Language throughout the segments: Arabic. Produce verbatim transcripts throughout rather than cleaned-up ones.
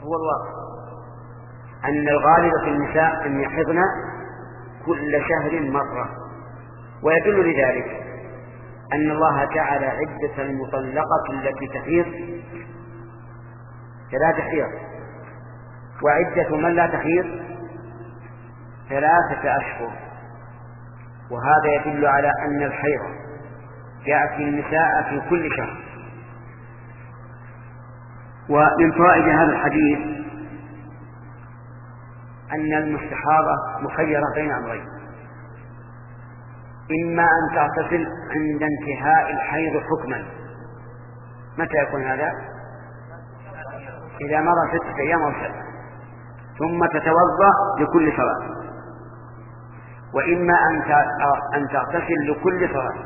هو الواقع أن الغالب في النساء أن يحضن كل شهر مرة، ويدل لذلك أن الله جعل عدة المطلقة التي تحيض ثلاث حيض، وعدة من لا تحيض ثلاثة أشهر، وهذا يدل على أن الحيض يأتي النساء في كل شهر. ومن فوائد هذا الحديث أن المستحاضة مخيرة بين أمرين: إما أن تغتسل عند انتهاء الحيض حكما، متى يكون هذا؟ إذا مر ستة أيام أو سبعة، ثم تتوضأ لكل صلاة، وإما أن تغتسل لكل صلاة،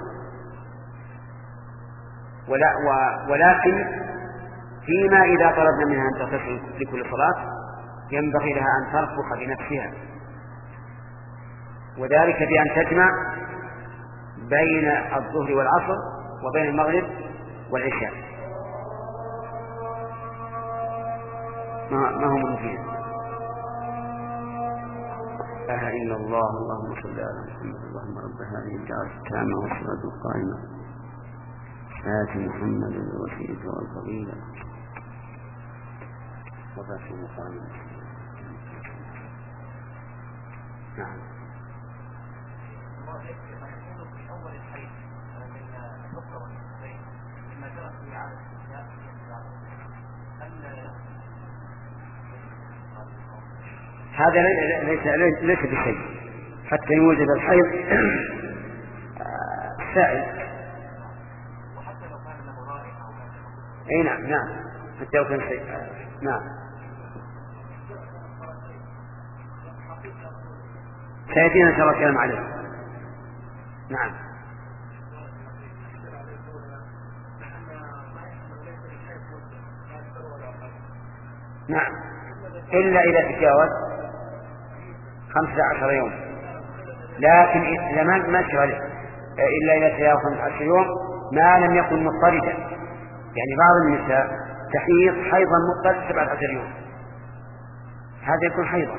ولا ولكن فيما إذا طلبنا منها أن تغتسل لكل صلاة ينبغي لها أن ترفق بنفسها، وذلك بأن تجمع بين الظهر والعصر وبين المغرب والعشاء. ما هو ممكن؟ لا إله إلا الله. اللهم صل على محمد. اللهم رب هذه الدعوة التامة والصلاة القائمة آت محمد الوسيلة والفضيلة وبعث مقام. نعم. هذا ليس ليس بشيء حتى يوجد الحيض سائل. اي نعم نعم حتى لو كان شيء. نعم سيأتينا إن شاء الله الكلام عليه. نعم نعم إلا إذا تجاوز خمسة عشر يوم، لكن إذا ما ما شغله إلا إذا تجاوز خمسة عشر يوم ما لم يكن مضطردا، يعني بعض النساء تحيض حيضا مضطرد سبعة عشر يوم، هذا يكون حيضا.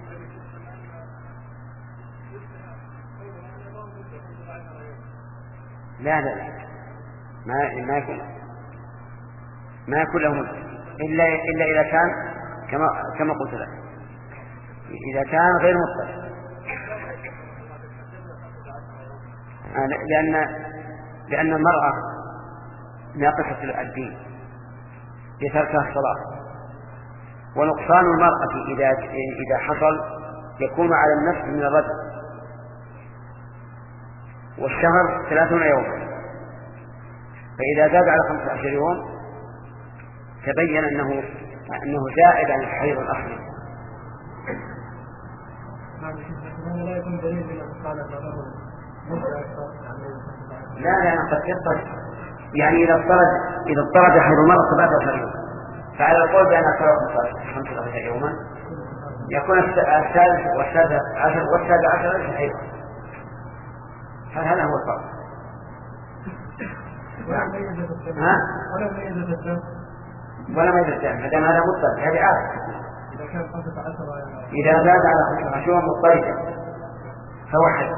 لا لا لا ما ما يكون ما يكون له مدة إلا إلا إذا كان كما كما قلت لك، إذا كان غير مضطرد، لأن لأن المرأة ناقصة الدين بتركها الصلاة، ونقصان المرأة إذا إذا حصل يكون على النفس من الرجل، والشهر ثلاثون يوما، فإذا زاد على خمسة عشر يوم تبين أنه أنه زائد عن الحيض الأصلي. لا لا قد يضطرد، يعني إذا اضطرد إذا اضطرد حيض المرأة سبعة عشر يوم، فعلى القول بأن أكثر خمسة عشر يوما يكون الثالث والسادس عشر والسابع عشر ليس حيض، فهذا هو الفرق. ها؟ ولا ميزة الدم ولا ميزة الدم هذا هذا مضطرد، هذه عادة. إذا كان خمسة عشر إذا زاد على خمسة عشر يوم مضطردا فهو حيض.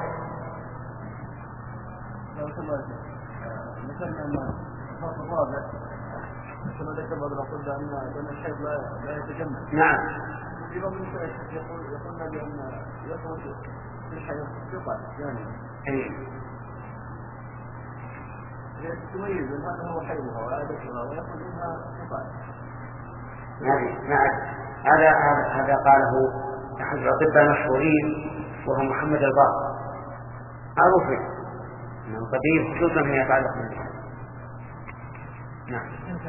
لو سمعت مثلا ما الفرق الرابع كما ذكر بعض الأطباء أن الحيض لا لا يتجمد. نعم. في بعض النساء يقول يقولون بأن يخرج في الحيض قطع يعني. أي. تميز هذا هو حيضها وعادتها ويخرج منها قطع. نعم نعم هذا هذا قاله أحد الأطباء المشهورين وهو محمد الباقر معروف من قديم خصوصا فيما يتعلق بالنساء. نعم.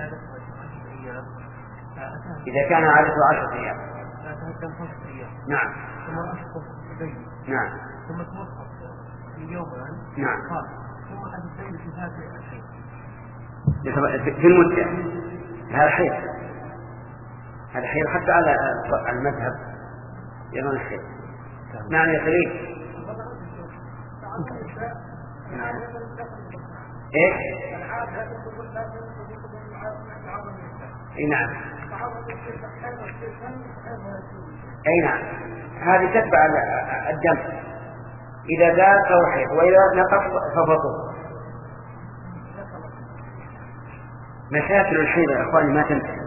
إذا كان عادته عشرة أيام. نعم. ثم أسقط بين. نعم. ثم توقف يوما. نعم. ثم أن البين في هذه الحيض. في المدة هذا حيض، هذا حيض حتى على المذهب يرون الحيض. نعم يا خليل. ايش؟ اي نعم. أي نعم، هذه تتبع الدم، إذا زاد فهو حيض وإذا نقص ففطر. مشاكل الحيض يا إخواني ما تنتهي.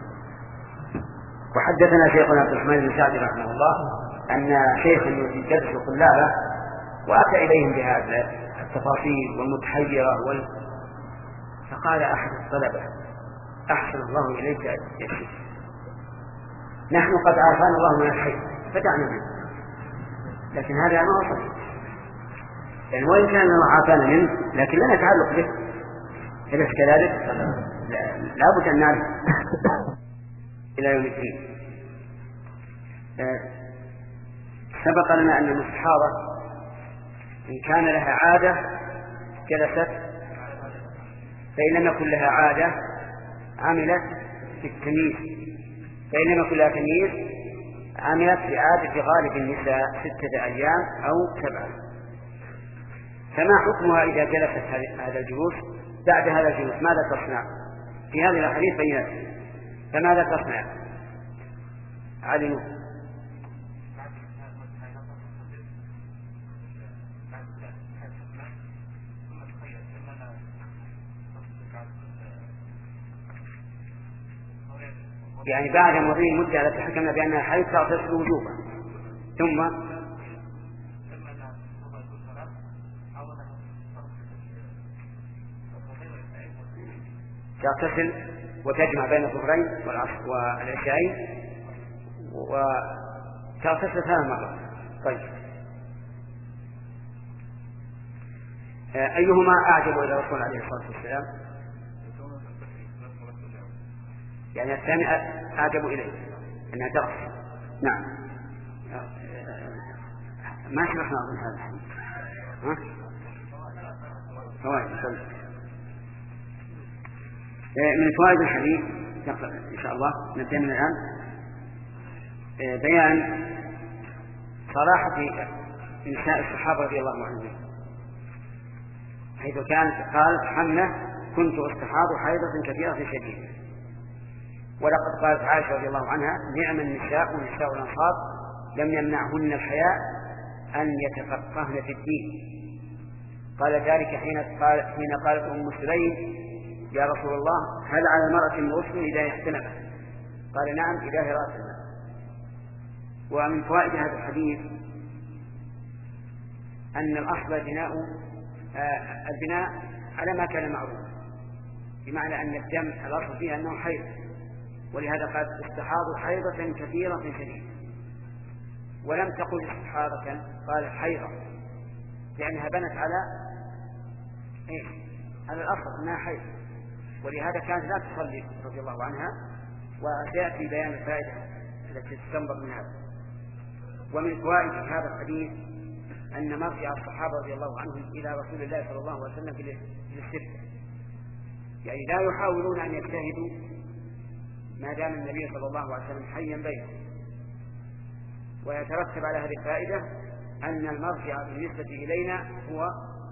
وحدثنا شيخنا عبد الرحمن بن سعد رحمه الله أن شيخا يدرس طلابه وأتى إليهم بهذا التفاصيل والمتحيرة وال... فقال أحد الطلبة: أحسن الله إليك يا شيخ، نحن قد عافانا الله من الحيض فدعنا منه، لكن هذا ما هو صحيح، يعني وإن كان الله عافانا منه لكن لنا تعلق به، أليس كذلك؟ لا بد أن نعرف إلى يوم الدين. سبق لنا أن المستحاضة إن كان لها عادة جلست، فإن لم يكن لها عادة عملت بالتمييز، فإن لم يكن لها تمييز عملت بعادة غالب النساء ستة أيام أو سبعة. فما حكمها إذا جلست هذا الجلوس بعد هذا الجلوس؟ ماذا تصنع؟ في هذه الأحاديث بينات، فماذا تصنع؟ علموا يعني بعد مضي مدة التي حكمنا بأنها حيض تغتسل وجوبا، ثم تغتسل وتجمع بين الظهرين والعشاءين وتغتسل ثلاث مرات. طيب، أيهما أعجب إلى الرسول عليه الصلاة والسلام؟ يعني الثاني أعجب إليه أنها تغتسل. نعم، ما شرحنا أظن هذا الحديث. ها؟ فوائد من فوائد الحديث إن شاء الله نبدأ من الآن بيان صراحة نساء الصحابة رضي الله عنهم، حيث كانت قالت حملة: كنت أستحاض حيضة كثيرة شديدة. ولقد قالت عائشة رضي الله عنها: نعم النساء ونساء الأنصار لم يمنعهن الحياء أن يتفقهن في الدين. قال ذلك حين قال حين قالت أم سليم: يا رسول الله هل على المرأة من غسل إذا احتلمت؟ قال: نعم إذا هي رأس الماء. ومن فوائد هذا الحديث أن الأصل بناء آه البناء على ما كان معروف، بمعنى أن الدم الأصل فيه أنه حيض، ولهذا قال: استحاض حيضة كثيرة شديدة، ولم تقل استحاضة، قال حيضة، لأنها بنت على إيه؟ على الأصل أنها حيض، ولهذا كانت لا تصلي رضي الله عنها. وسيأتي بيان الفائدة التي تستنبط من هذا. ومن فوائد هذا الحديث أن مرجع الصحابة رضي الله عنهم إلى رسول الله صلى الله عليه وسلم في الاستفتاء، يعني لا يحاولون أن يجتهدوا ما دام النبي صلى الله عليه وسلم حيا بينهم. ويترتب على هذه الفائدة أن المرجع بالنسبة إلينا هو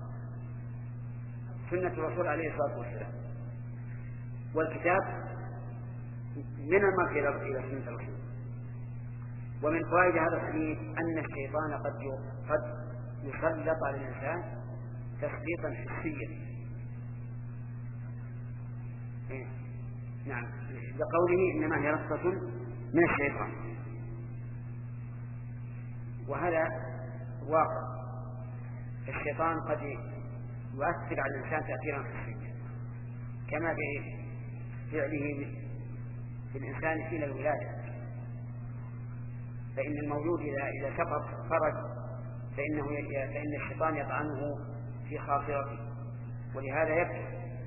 سنة الرسول عليه الصلاة والسلام، والكتاب من المرجع إلى سنة الرسول. ومن فوائد هذا الحديث أن الشيطان قد قد يسلط على الإنسان تسليطا حسيا. إيه؟ نعم، لقوله إنما هي رصة من الشيطان، وهذا واقع. الشيطان قد يؤثر على الإنسان تأثيرا حسيا، كما بفعله في الإنسان حين الولادة، فإن المولود إذا سقط خرج فإنه فإن الشيطان يطعنه في خاصرته، ولهذا يبكي.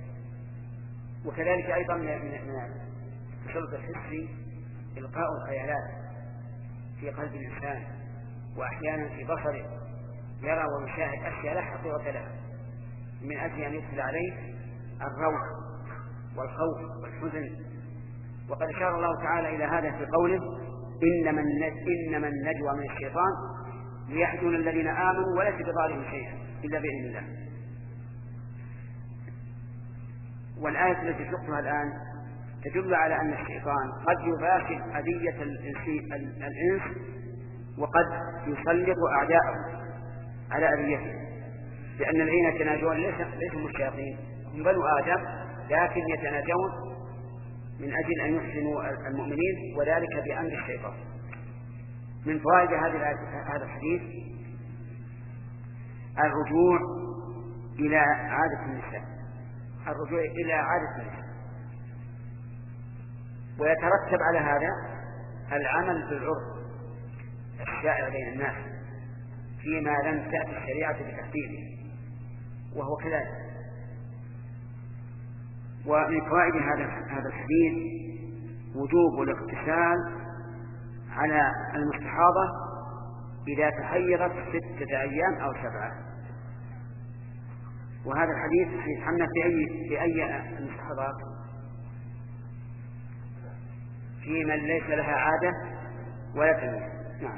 وكذلك أيضا من التسلط الحسي إلقاء الخيالات في قلب الإنسان، وأحيانا في بصره، يرى ويشاهد أشياء لا حقيقة لها، من أجل أن يدخل عليه الروع والخوف والحزن. وقد أشار الله تعالى إلى هذا في قوله: إنما إنما النجوى من الشيطان ليحزن الذين آمنوا وليس بضارهم شيئا إلا بإذن الله. والآية التي شرحتها الآن تدل على أن الشيطان قد يباشر أذية الإنس وقد يسلط أعداءه على أذيته، لأن الذين يتناجون ليسوا الشياطين، هم بنو آدم، لكن يتناجون من أجل أن يحسنوا المؤمنين، وذلك بأمر الشيطان. من فوائد هذا الحديث الرجوع إلى عادة النساء، الرجوع إلى عادة النساء، ويترتب على هذا العمل بالعرف الشائع بين الناس فيما لم تأتي الشريعة بتحديده، وهو كذلك. ومن فوائد هذا هذا الحديث وجوب الاغتسال على المستحاضة إذا تحيضت ستة أيام أو سبعة. وهذا الحديث حديث حمنا في أي في أي المستحاضات؟ في من ليس لها عادة ولا تمييز. نعم.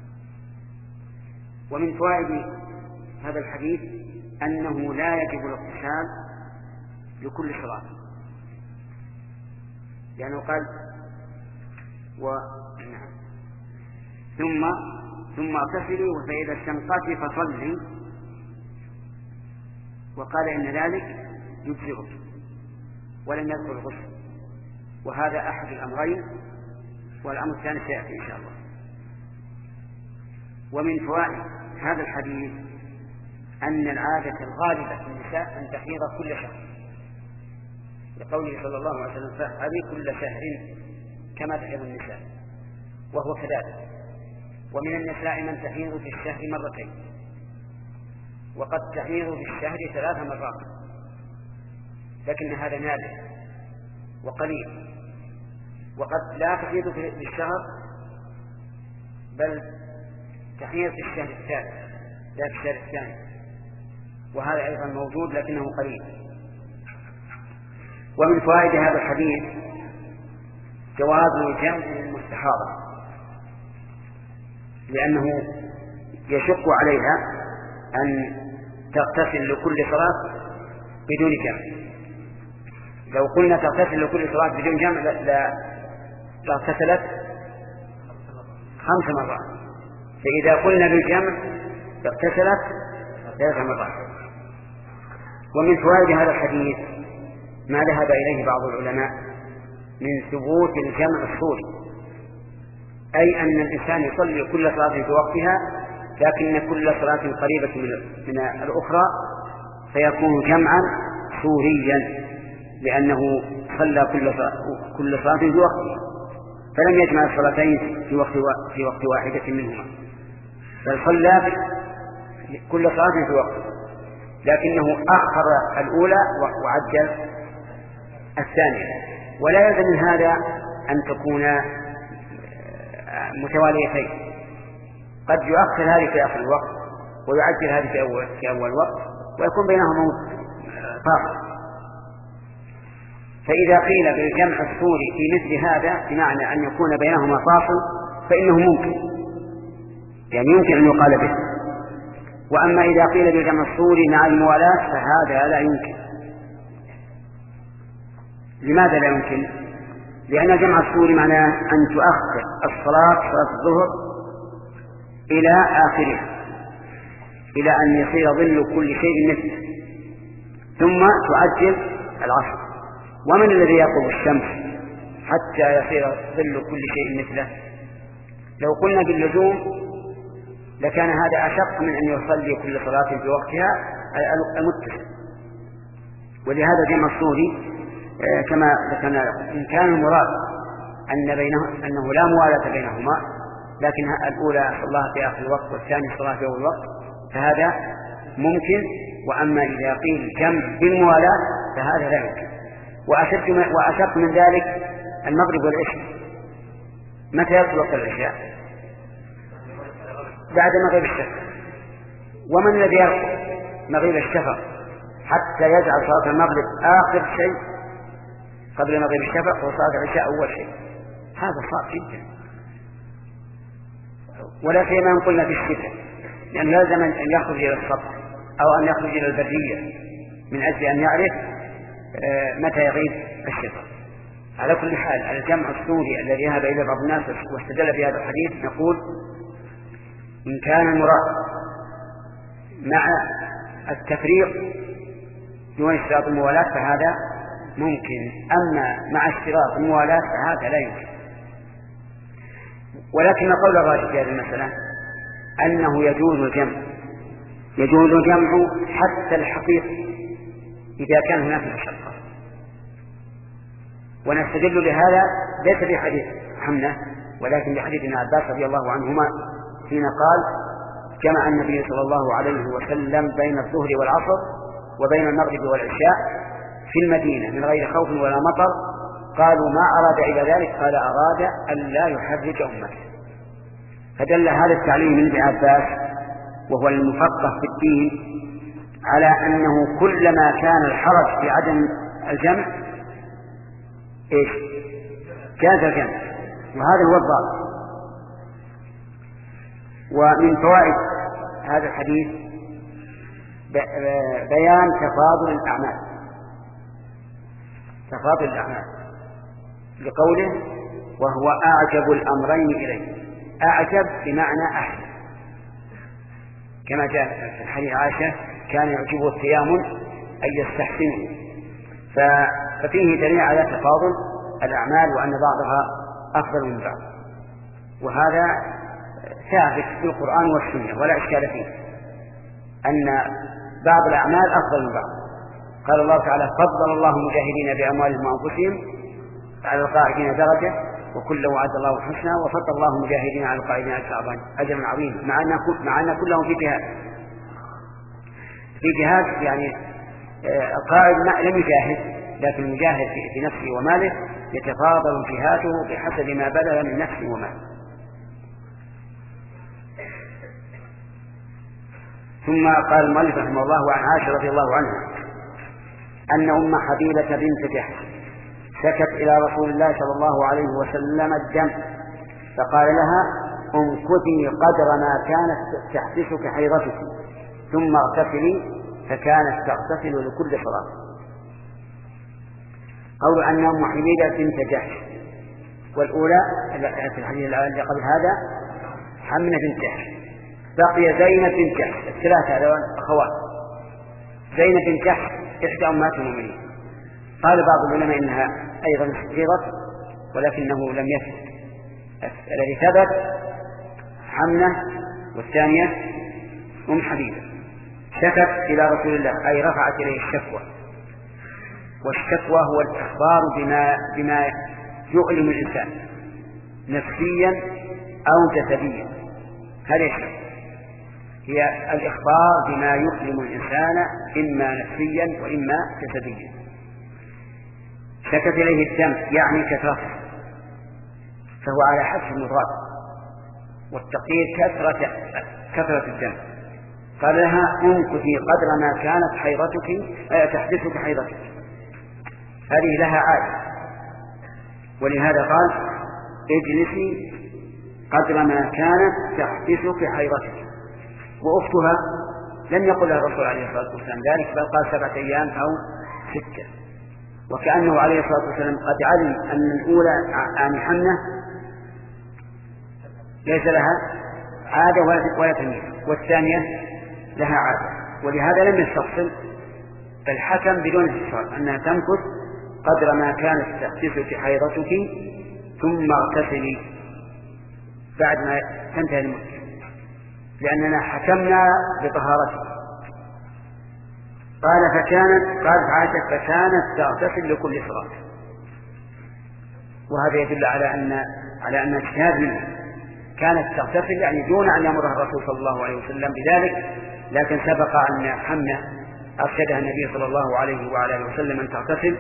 ومن فوائد هذا الحديث أنه لا يجب الاغتسال لكل صلاة، لأنه قال و... نعم. ثم ثم اغتسلي فإذا استنقعت فصلي، وقال إن ذلك يجزئك، ولم يذكر الغسل، وهذا أحد الأمرين، والأمر الثاني سيأتي إن شاء الله. ومن فوائد هذا الحديث أن العادة الغالبة في النساء أن تحيض كل شهر، لقوله صلى الله عليه وسلم فافعلي كل شهر كما تحيض النساء، وهو كذلك. ومن النساء من تحيض في الشهر مرتين، وقد تحيض في الشهر ثلاث مرات، لكن هذا نادر وقليل. وقد لا تحيض في الشهر بل تحيض في الشهر الثالث لا في الشهر الثاني، وهذا أيضا موجود لكنه قليل. ومن فوائد هذا الحديث جواز الجمع للمستحاضة، لأنه يشق عليها أن تغتسل لكل صلاة بدون جمع. لو قلنا تغتسل لكل صلاة بدون جمع لاغتسلت خمس مرات، فإذا قلنا بالجمع اغتسلت ثلاث مرات. ومن فوائد هذا الحديث ما ذهب إليه بعض العلماء من ثبوت الجمع الصوري، أي أن الإنسان يصلي كل صلاة في وقتها، لكن كل صلاة قريبة من الأخرى فيكون جمعا صوريا، لأنه صلى كل صلاة في وقتها، فلم يجمع الصلاتين في وقت في وقت واحدة منهما، بل صلى كل صلاة في وقتها، لكنه أخر الأولى وعجل الثانية. ولا يلزم من هذا أن تكون متواليتين، قد يؤخر هذه في آخر الوقت ويعجل هذه في أول في أول وقت، ويكون بينهما فاصل. فإذا قيل بالجمع الصوري في مثل هذا بمعنى أن يكون بينهما فاصل فإنه ممكن، يعني يمكن أن يقال به. وأما إذا قيل بالجمع الصوري مع الموالاة فهذا لا يمكن. لماذا لا يمكن؟ لأن الجمع الصوري معناه أن تؤخر الصلاة صلاة الظهر إلى آخرها، إلى أن يصير ظل كل شيء مثله، ثم تعجل العصر. ومن الذي يقوم الشمس حتى يصير ظل كل شيء مثله؟ لو قلنا باللزوم لكان هذا أشق من أن يصلي كل صلاة في وقتها المتصل. ولهذا جمع الصوري كما ذكرنا إن كان المراد أن بينه أنه لا موالاة بينهما، لكن الأولى صلاها في آخر الوقت والثانية صلاها في أول الوقت، فهذا ممكن. وأما إذا قيل جمع بالموالاة فهذا لا يمكن. وأشد وأشد من ذلك المغرب والعشاء. متى يصل وقت العشاء؟ بعد مغيب الشفق. ومن الذي يرقب مغيب الشفق حتى يجعل صلاة المغرب آخر شيء قبل مغيب الشفق وصلاة العشاء أول شيء؟ هذا صعب جدا، ولا سيما أن قلنا في الشتاء، لأن لازم أن يخرج إلى السطح أو أن يخرج إلى البرية من أجل أن يعرف متى يغيب الشفق. على كل حال الجمع السوري الذي ذهب إلى بعض الناس واستدل بهذا الحديث نقول إن كان المراد مع التفريق دون اشتراط الموالاة فهذا ممكن، أما مع اشتراط الموالاة فهذا لا يمكن. ولكن قول الراجح في هذه المسألة أنه يجوز الجمع، يجوز الجمع حتى الحقيقي إذا كان هناك مشقة. ونستدل لهذا ليس بحديث حمنة ولكن بحديث ابن عباس رضي الله عنهما حين قال جمع النبي صلى الله عليه وسلم بين الظهر والعصر وبين المغرب والعشاء في المدينة من غير خوف ولا مطر. قالوا ما أراد إلى ذلك؟ قال أراد أن لا يحرج أمته. فدل هذا التعليم من ابن عباس وهو المفقه في الدين على أنه كلما كان الحرج في عدم الجمع إيش جاز الجمع، وهذا هو الضابط. ومن فوائد هذا الحديث بيان تفاضل الأعمال، تفاضل الأعمال لقوله وهو أعجب الأمرين إليه. أعجب بمعنى أحسن، كما جاء في الحديث عائشة كان يعجبه التيامن أن يستحسنه. ففيه دليل على تفاضل الأعمال وأن بعضها أفضل من بعض، وهذا ثابت في القرآن والسنة ولا إشكال فيه أن بعض الأعمال أفضل من بعض. قال الله تعالى فضل الله المجاهدين بأموالهم وأنفسهم على القاعدين درجة وكلا وعد الله الحسنى وفضل الله المجاهدين على القاعدين أجرا عظيما، مع أن مع أن كلهم في جهاد في جهاد يعني القائد لم يجاهد لكن المجاهد في نفسه وماله يتفاضل جهاده بحسب ما بلغ من نفسه وماله. ثم قال المؤلف رحمه الله عن عائشة رضي الله عنها أن أم حبيبة بنت جحش شكت إلى رسول الله صلى الله عليه وسلم الدم فقال لها امكثي قدر ما كانت تحبسك حيضتك ثم اغتسلي، فكانت تغتسل لكل صلاة. قول أن أم حبيبة بنت جحش، والأولى في الحديث الذي قبل هذا حمنة بنت جحش، بقي زينب بنت جحش، الثلاثة هذول أخوات. زينب بنت جحش إحدى أمهات المؤمنين. قال بعض العلماء إنها أيضا استغيرت ولكنه لم يثبت. الذي ثبت حمنة والثانية أم حبيبة. شكت إلى رسول الله أي رفعت إليه الشكوى، والشكوى هو الإخبار بما, بما يؤلم الإنسان نفسيا أو جسديا. هذا الشيء هي الإخبار بما يؤلم الإنسان إما نفسيا وإما جسديا. شكت إليه الدم يعني كثرته، فهو على حسب المراد، والتقدير كثرة كثرة الدم. قال لها امكثي قدر ما كانت حيضتك تحدثك حيضتك، هذه لها عادة، ولهذا قال اجلسي قدر ما كانت تحدثك حيضتك. وأختها لم يقل الرسول عليه الصلاة والسلام ذلك، بل قال سبعة أيام أو ستة، وكأنه عليه الصلاة والسلام قد علم أن الأولى عن حمنة ليس لها عادة ولا تمييز، والثانية لها عادة، ولهذا لم يستفصل بل حكم بدون استفصال أنها تمكث قدر ما كانت تحدثك حيضتك ثم اغتسلي بعد ما تنتهي المدة، لأننا حكمنا بطهارته. قال فكانت قالت عائشة فكانت تغتسل لكل صلاة، وهذا يدل على أن على أن اجتهاد منها، كانت تغتسل يعني دون أن يأمرها الرسول صلى الله عليه وسلم بذلك، لكن سبق أن حمنة أرشدها النبي صلى الله عليه وعلى آله وسلم أن تغتسل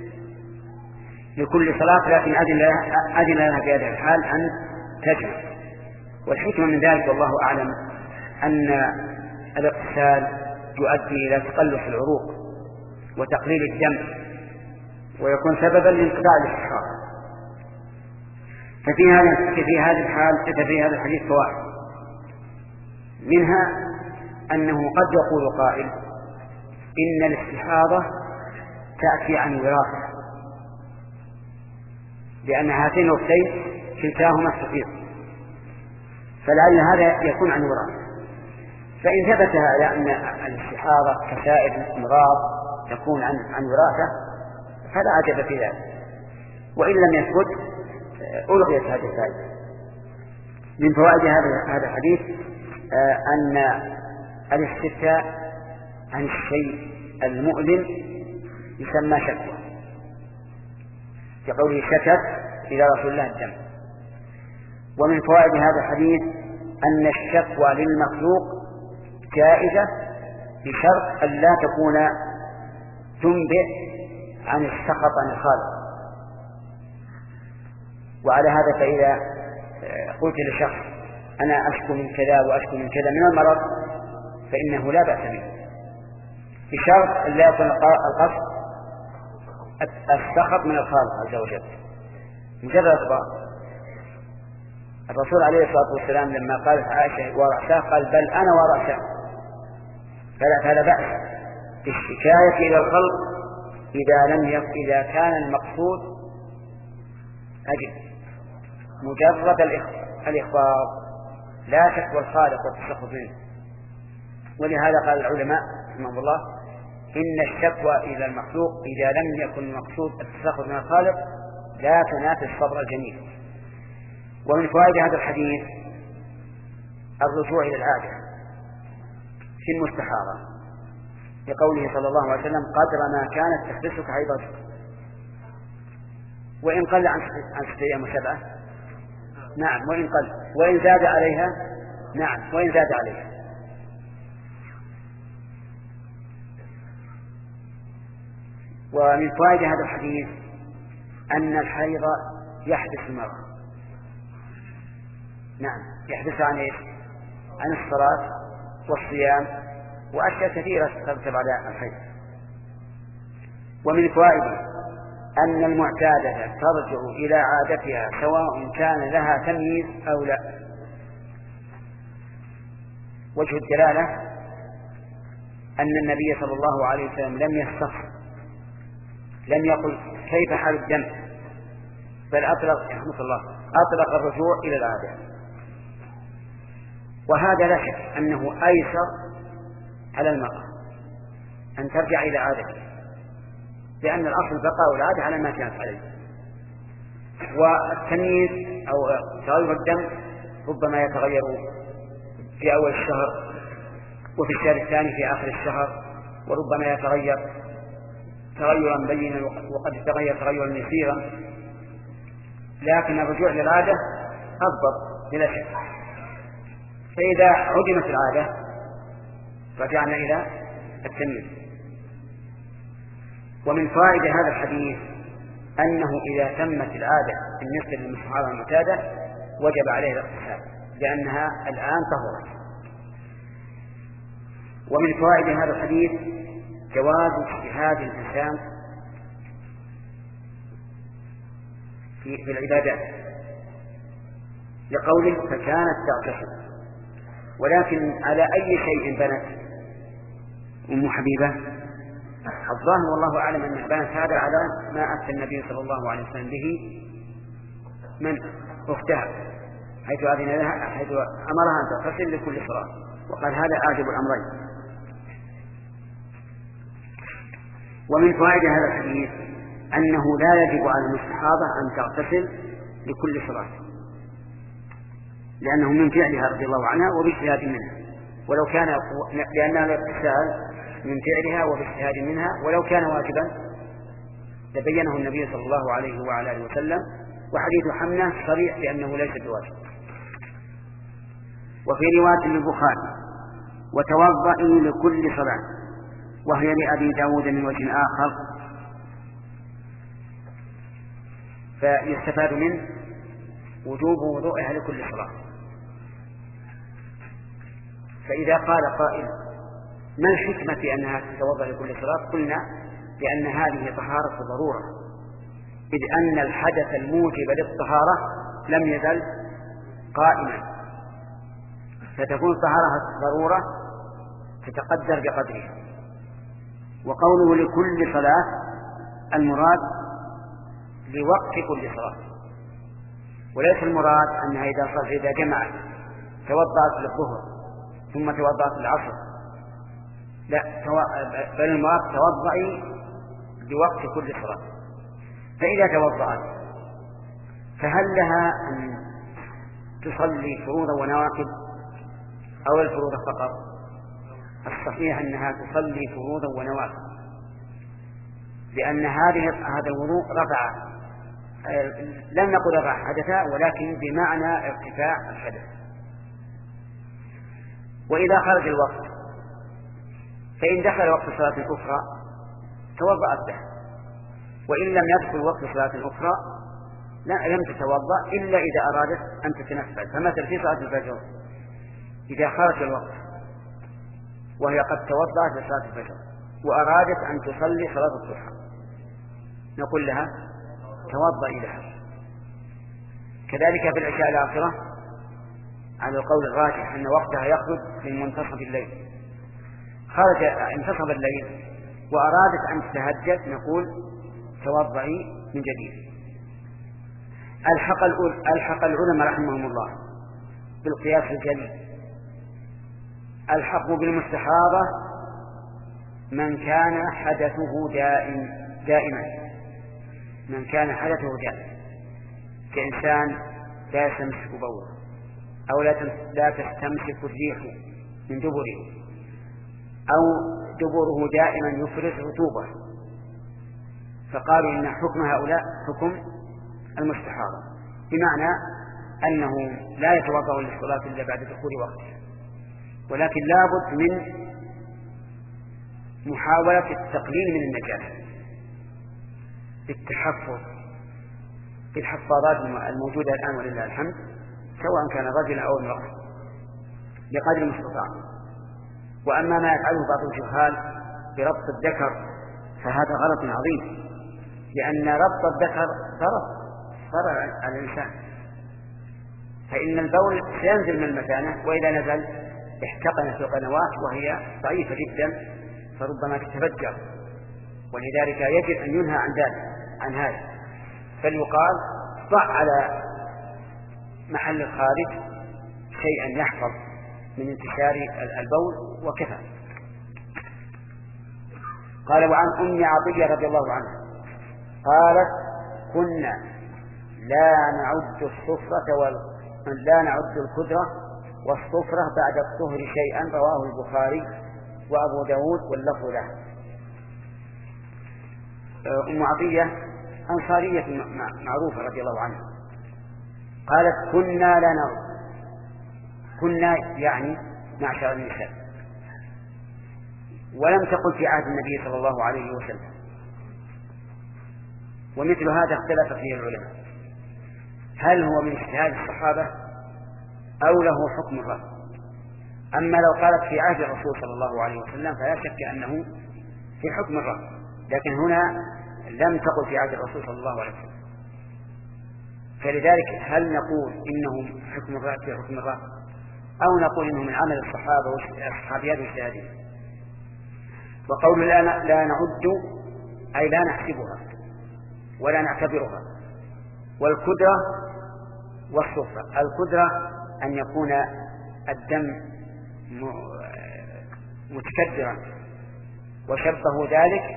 لكل صلاة، لكن أذن لها في هذه الحال أن تجمع. والحكمة من ذلك والله أعلم أن الاغتسال يؤدي إلى تقلص العروق وتقليل الدم ويكون سببا لانقطاع الاستحقاق. ففي هذا في هذه الحال في هذا الحديث فوائد، منها أنه قد يقول قائل إن الاستحاضة تأتي عن وراثة، لأن هاتين الأختين كلتاهما الصغير، فلعل هذا يكون عن وراثة. فإن ثبت على أن الاستحاضة كسائر الأمراض تكون عن عن وراثة فلا عجب في ذلك، وإن لم يثبت ألغيت هذه الفائدة. من فوائد هذا هذا الحديث أن الاستفتاء عن الشيء المؤلم يسمى شكوى، كقوله شكت إلى رسول الله الدم. ومن فوائد هذا الحديث أن الشكوى للمخلوق جائزة بشرط أن لا تكون تنبئ عن السخط عن الخالق. وعلى هذا فإذا قلت لشخص أنا أشكو من كذا وأشكو من كذا من المرض فإنه لا بأس به، بشرط أن لا يكون القصد السخط من الخالق عز وجل. مجرد أخبار. الرسول عليه الصلاة والسلام لما قالت عائشة ورأساه قال بل أنا ورأساه، فلا بأس بالشكاية إلى الخلق إذا لم يكن إذا كان المقصود أجل مجرد الإخبار لا شكوى الخالق والتسخط منه. ولهذا قال العلماء رحمهم الله إن الشكوى إلى المخلوق إذا لم يكن المقصود التسخط من الخالق لا تنافي الصبر الجميل. ومن فوائد هذا الحديث الرجوع إلى العادة في المستحاضة، لقوله صلى الله عليه وسلم قدر ما كانت تحبسك حيضتك، وإن قل عن ستة أيام وسبعة نعم، وإن قل وإن زاد عليها نعم، وإن زاد عليها. ومن فوائد هذا الحديث أن الحيض يحبس المرأة، نعم يحبس عن إيش؟ عن الصلاة والصيام وأشياء كثيرة ترتب على الحيض. ومن فوائده أن المعتادة ترجع إلى عادتها سواء كان لها تمييز أو لا. وجه الدلالة أن النبي صلى الله عليه وسلم لم يستفسر، لم يقل كيف حال الدم، بل أطلق رحمه الله أطلق الرجوع إلى العادة. وهذا لا شك أنه أيسر على المرأة أن ترجع إلى عادته، لأن الأصل بقاء العادة على ما كانت عليه. والتمييز أو تغير الدم ربما يتغير في أول الشهر وفي الشهر الثاني في آخر الشهر، وربما يتغير تغيرا بينا وقد يتغير تغيرا يسيرا، لكن الرجوع للعادة أضبط بلا شك. فإذا عدمت العادة رجعنا إلى التمييز. ومن فوائد هذا الحديث أنه إذا تمت العادة بالنسبة للمستحاضة المعتادة وجب عليه الاغتسال لأنها الآن طهرت. ومن فوائد هذا الحديث جواز اجتهاد الإنسان في العبادات، لقوله فكانت تغتسل. ولكن على أي شيء بنت أم حبيبة؟ الظاهر والله أعلم أن بنت هذا على ما أفتى النبي صلى الله عليه وسلم به من أختها، حيث أذن لها حيث أمرها أن تغتسل لكل صلاة، وقال هذا أعجب الأمرين. ومن فوائد هذا الحديث أنه لا يجب على المستحاضة أن تغتسل لكل صلاة، لأنه من فعلها رضي الله عنها وباجتهاد منها، ولو كان لأن الاغتسال من فعلها وباجتهاد منها، ولو كان واجبا لبينه النبي صلى الله عليه وعلى اله وسلم، وحديث حمنة صريح بأنه ليس بواجب. وفي رواية للبخاري وتوضئي لكل صلاة، وهي لأبي داود من وجه آخر، فيستفاد منه وجوب وضوئها لكل صلاة. فإذا قال قائل ما الحكمة في أنها تتوضأ لكل صلاة؟ قلنا لأن هذه طهارة ضرورة، إذ أن الحدث الموجب للطهارة لم يزل قائما، فتكون طهارة ضرورة تتقدر بقدرها. وقوله لكل صلاة المراد لوقت كل صلاة، وليس المراد أنها إذا صار إذا جمعت توضأت للظهر ثم توضأت للعصر، لا، بل المراد توضئي لوقت كل صلاة. فإذا توضأت فهل لها أن تصلي فروضا ونوافل أو الفروض فقط؟ الصحيح أنها تصلي فروضا ونوافل، لأن هذه هذا الوضوء رفع، لم نقل رفع حدثا، ولكن بمعنى ارتفاع الحدث. وإذا خرج الوقت فإن دخل وقت صلاة أخرى توضأت به، وإن لم يدخل وقت صلاة أخرى لم تتوضأ إلا إذا أرادت أن تتنفل. فمثل في صلاة الفجر إذا خرج الوقت وهي قد توضأت لصلاة الفجر وأرادت أن تصلي صلاة الضحى نقول لها توضئي لها. كذلك في العشاء الآخرة على القول الراجح أن وقتها يخرج من منتصف الليل، خرج انتصف الليل وأرادت أن تتهجد نقول توضئي من جديد. الحق الحق العلماء رحمهم الله بالقياس الجلي، الحق بالمستحاضة من كان حدثه دائم دائما من كان حدثه دائما كإنسان لا يستمسك بوله أو لا تستمسك الريح من دبره أو دبره دائما يفرز رطوبة، فقالوا إن حكم هؤلاء حكم المستحاضة، بمعنى أنه لا يتوضأ للصلاة إلا بعد دخول وقته، ولكن لا بد من محاولة التقليل من النجاسة بالتحفظ بالحفاظات الموجودة الآن ولله الحمد، سواء كان رجل أو امرأة بقدر المستطاع. وأما ما يفعله بعض الجهال بربط الذكر فهذا غلط عظيم، لأن ربط الذكر ضرر ضرر على الإنسان، فإن البول سينزل من المثانة وإذا نزل احتقن في القنوات وهي ضعيفة جدا فربما تتفجر، ولذلك يجب أن ينهى عن ذلك عن هذا، فليقال ضع على محل الخارج شيئا يحفظ من انتشار البول وكفى. قال وعن أم عطية رضي الله عنها قالت كنا لا نعد الصفرة وال... لا نعد الكدرة والصفرة بعد الطهر شيئا، رواه البخاري وأبو داود واللفظ له. أم عطية أنصارية معروفة رضي الله عنها قالت كنا لا نعد، كنا يعني معشر النساء، ولم تقل في عهد النبي صلى الله عليه وسلم، ومثل هذا اختلف فيه العلماء هل هو من اجتهاد الصحابة أو له حكم الرفع. أما لو قالت في عهد الرسول صلى الله عليه وسلم فلا شك أنه في حكم الرفع، لكن هنا لم تقل في عهد الرسول صلى الله عليه وسلم، فلذلك هل نقول إنهم حكم الرفع في حكم الرفع أو نقول إنه من عمل الصحابة والصحابيات والشهادين. وقول لا لا نعد أي لا نحسبها ولا نعتبرها. والكدرة والصفرة، الكدرة أن يكون الدم متكدرا وشبه ذلك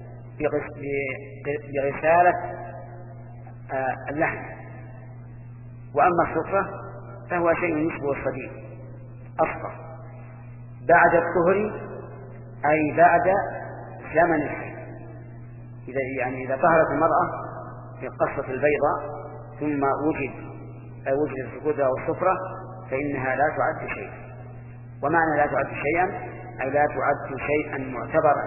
بغسالة اللحم، وأما الصفرة فهو شيء يشبه الصديد أصفر بعد الطهر أي بعد زمن الحيض، إذا يعني إذا طهرت المرأة في قصة البيضة ثم وجد أي وجدت الكدرة والصفرة فإنها لا تعد شيئا. ومعنى لا تعد شيئا أي لا تعد شيئا معتبرا،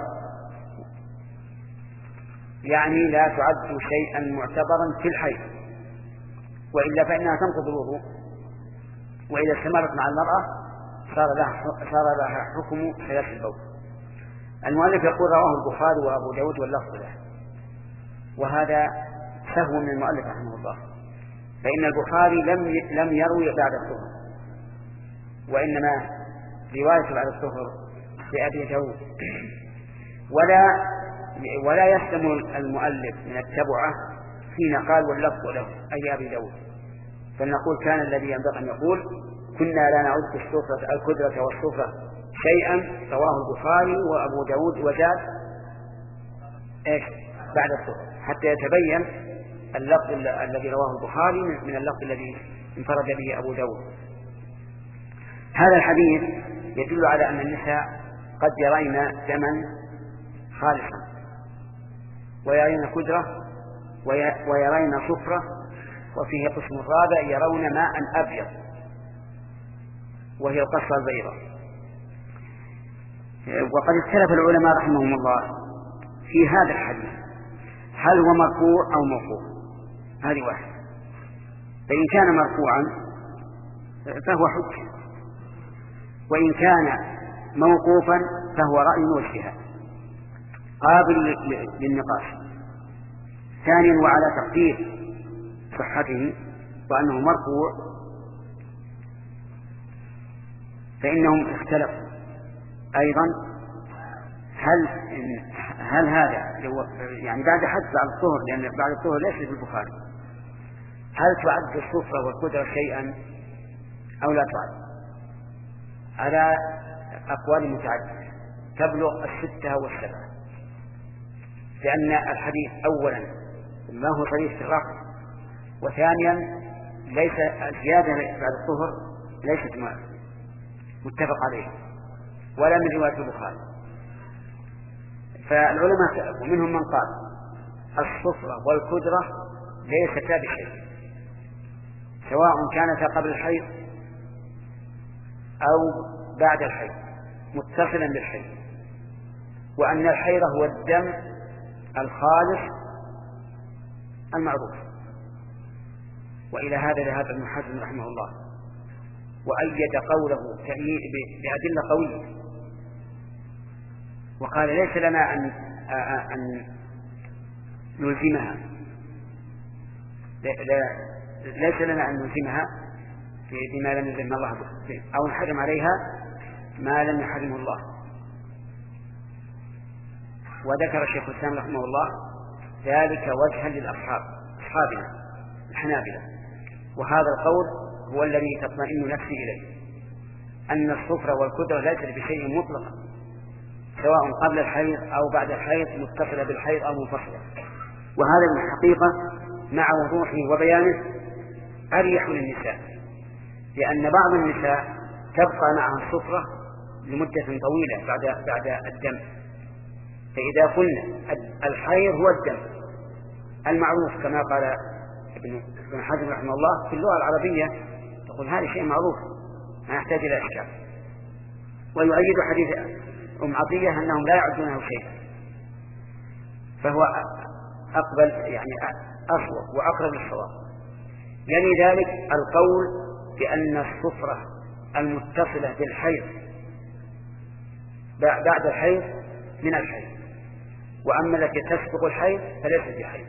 يعني لا تعد شيئا معتبرا في الحيض، وإلا فإنها تنقض الوضوء، وإذا استمرت مع المرأة صار لها صار لها حكم ثلاث البول. المؤلف يقول رواه البخاري وأبو داود واللفظ له، وهذا سهو من المؤلف رحمه الله، فإن البخاري لم لم يروي بعد الطهر، وإنما رواية بعد الطهر لأبي داود، ولا ولا يسلم المؤلف من التبعة حين قال واللفظ له أي أبي داود، فلنقول كان الذي ينبغي أن يقول كنا لا نعد السفرة الكدرة والسفرة شيئا، رواه البخاري وأبو داود وزاد إيش بعد السفرة، حتى يتبين اللفظ الذي رواه البخاري من اللفظ الذي انفرد به أبو داود. هذا الحديث يدل على أن النساء قد يرين دما خالصا ويرين كدرة ويرين صفرة، وفيه قسم الرابع يرون ماء أبيض وهي القصة البيضاء. وقد اختلف العلماء رحمهم الله في هذا الحديث هل هو مرفوع أو موقوف، هذه واحد. فإن كان مرفوعا فهو حجة، وإن كان موقوفا فهو رأي واجتهاد قابل للنقاش. ثانيا وعلى تقدير صحته وأنه مرفوع فإنهم اختلفوا أيضا هل هل هذا يعني بعد حد بعد الطهر، لأن بعد الطهر ليس في البخاري، هل تعد الصفرة والكدرة شيئا أو لا تعد؟ على أقوال متعددة تبلغ الستة والسبعة، لأن الحديث أولا ما هو صريح في الرفع، وثانيا ليس الزيادة بعد الطهر ليست متفق عليه ولا من رواية البخاري. فالعلماء ومنهم من قال الصفرة والكدرة ليستا بشيء سواء كانتا قبل الحيض أو بعد الحيض متصلا بالحيض، وأن الحيض هو الدم الخالص المعروف. وإلى هذا ذهب ابن حزم رحمه الله وأيد قوله بأدلة قوية، وقال ليس لنا أن أن نلزمها ليس لنا أن نلزمها بما لم يلزم الله به أو نحرم عليها ما لم يحرمه الله. وذكر الشيخ الإسلام رحمه الله ذلك وجها للأصحاب أصحابنا الحنابلة، وهذا القول هو الذي تطمئن نفسي إليه، أن الصفرة والكدرة ليست بشيء مطلقا سواء قبل الحيض أو بعد الحيض متصلة بالحيض أو منفصلة. وهذا من الحقيقة مع وضوحه وبيانه أريح للنساء، لأن بعض النساء تبقى معها الصفرة لمدة طويلة بعد بعد الدم. فإذا قلنا الحيض هو الدم المعروف كما قال ابن حزم رحمه الله في اللغة العربية، تقول هذا شيء معروف ما يحتاج إلى إشكال. ويؤيد حديث أم عطية أنهم لا يعدونه شيئا، فهو أقبل يعني أصوب وأقرب للصواب. يعني ذلك القول بأن الصفرة المتصلة بالحيض بعد الحيض من الحيض، وأما التي تسبق الحيض فليست بحيض،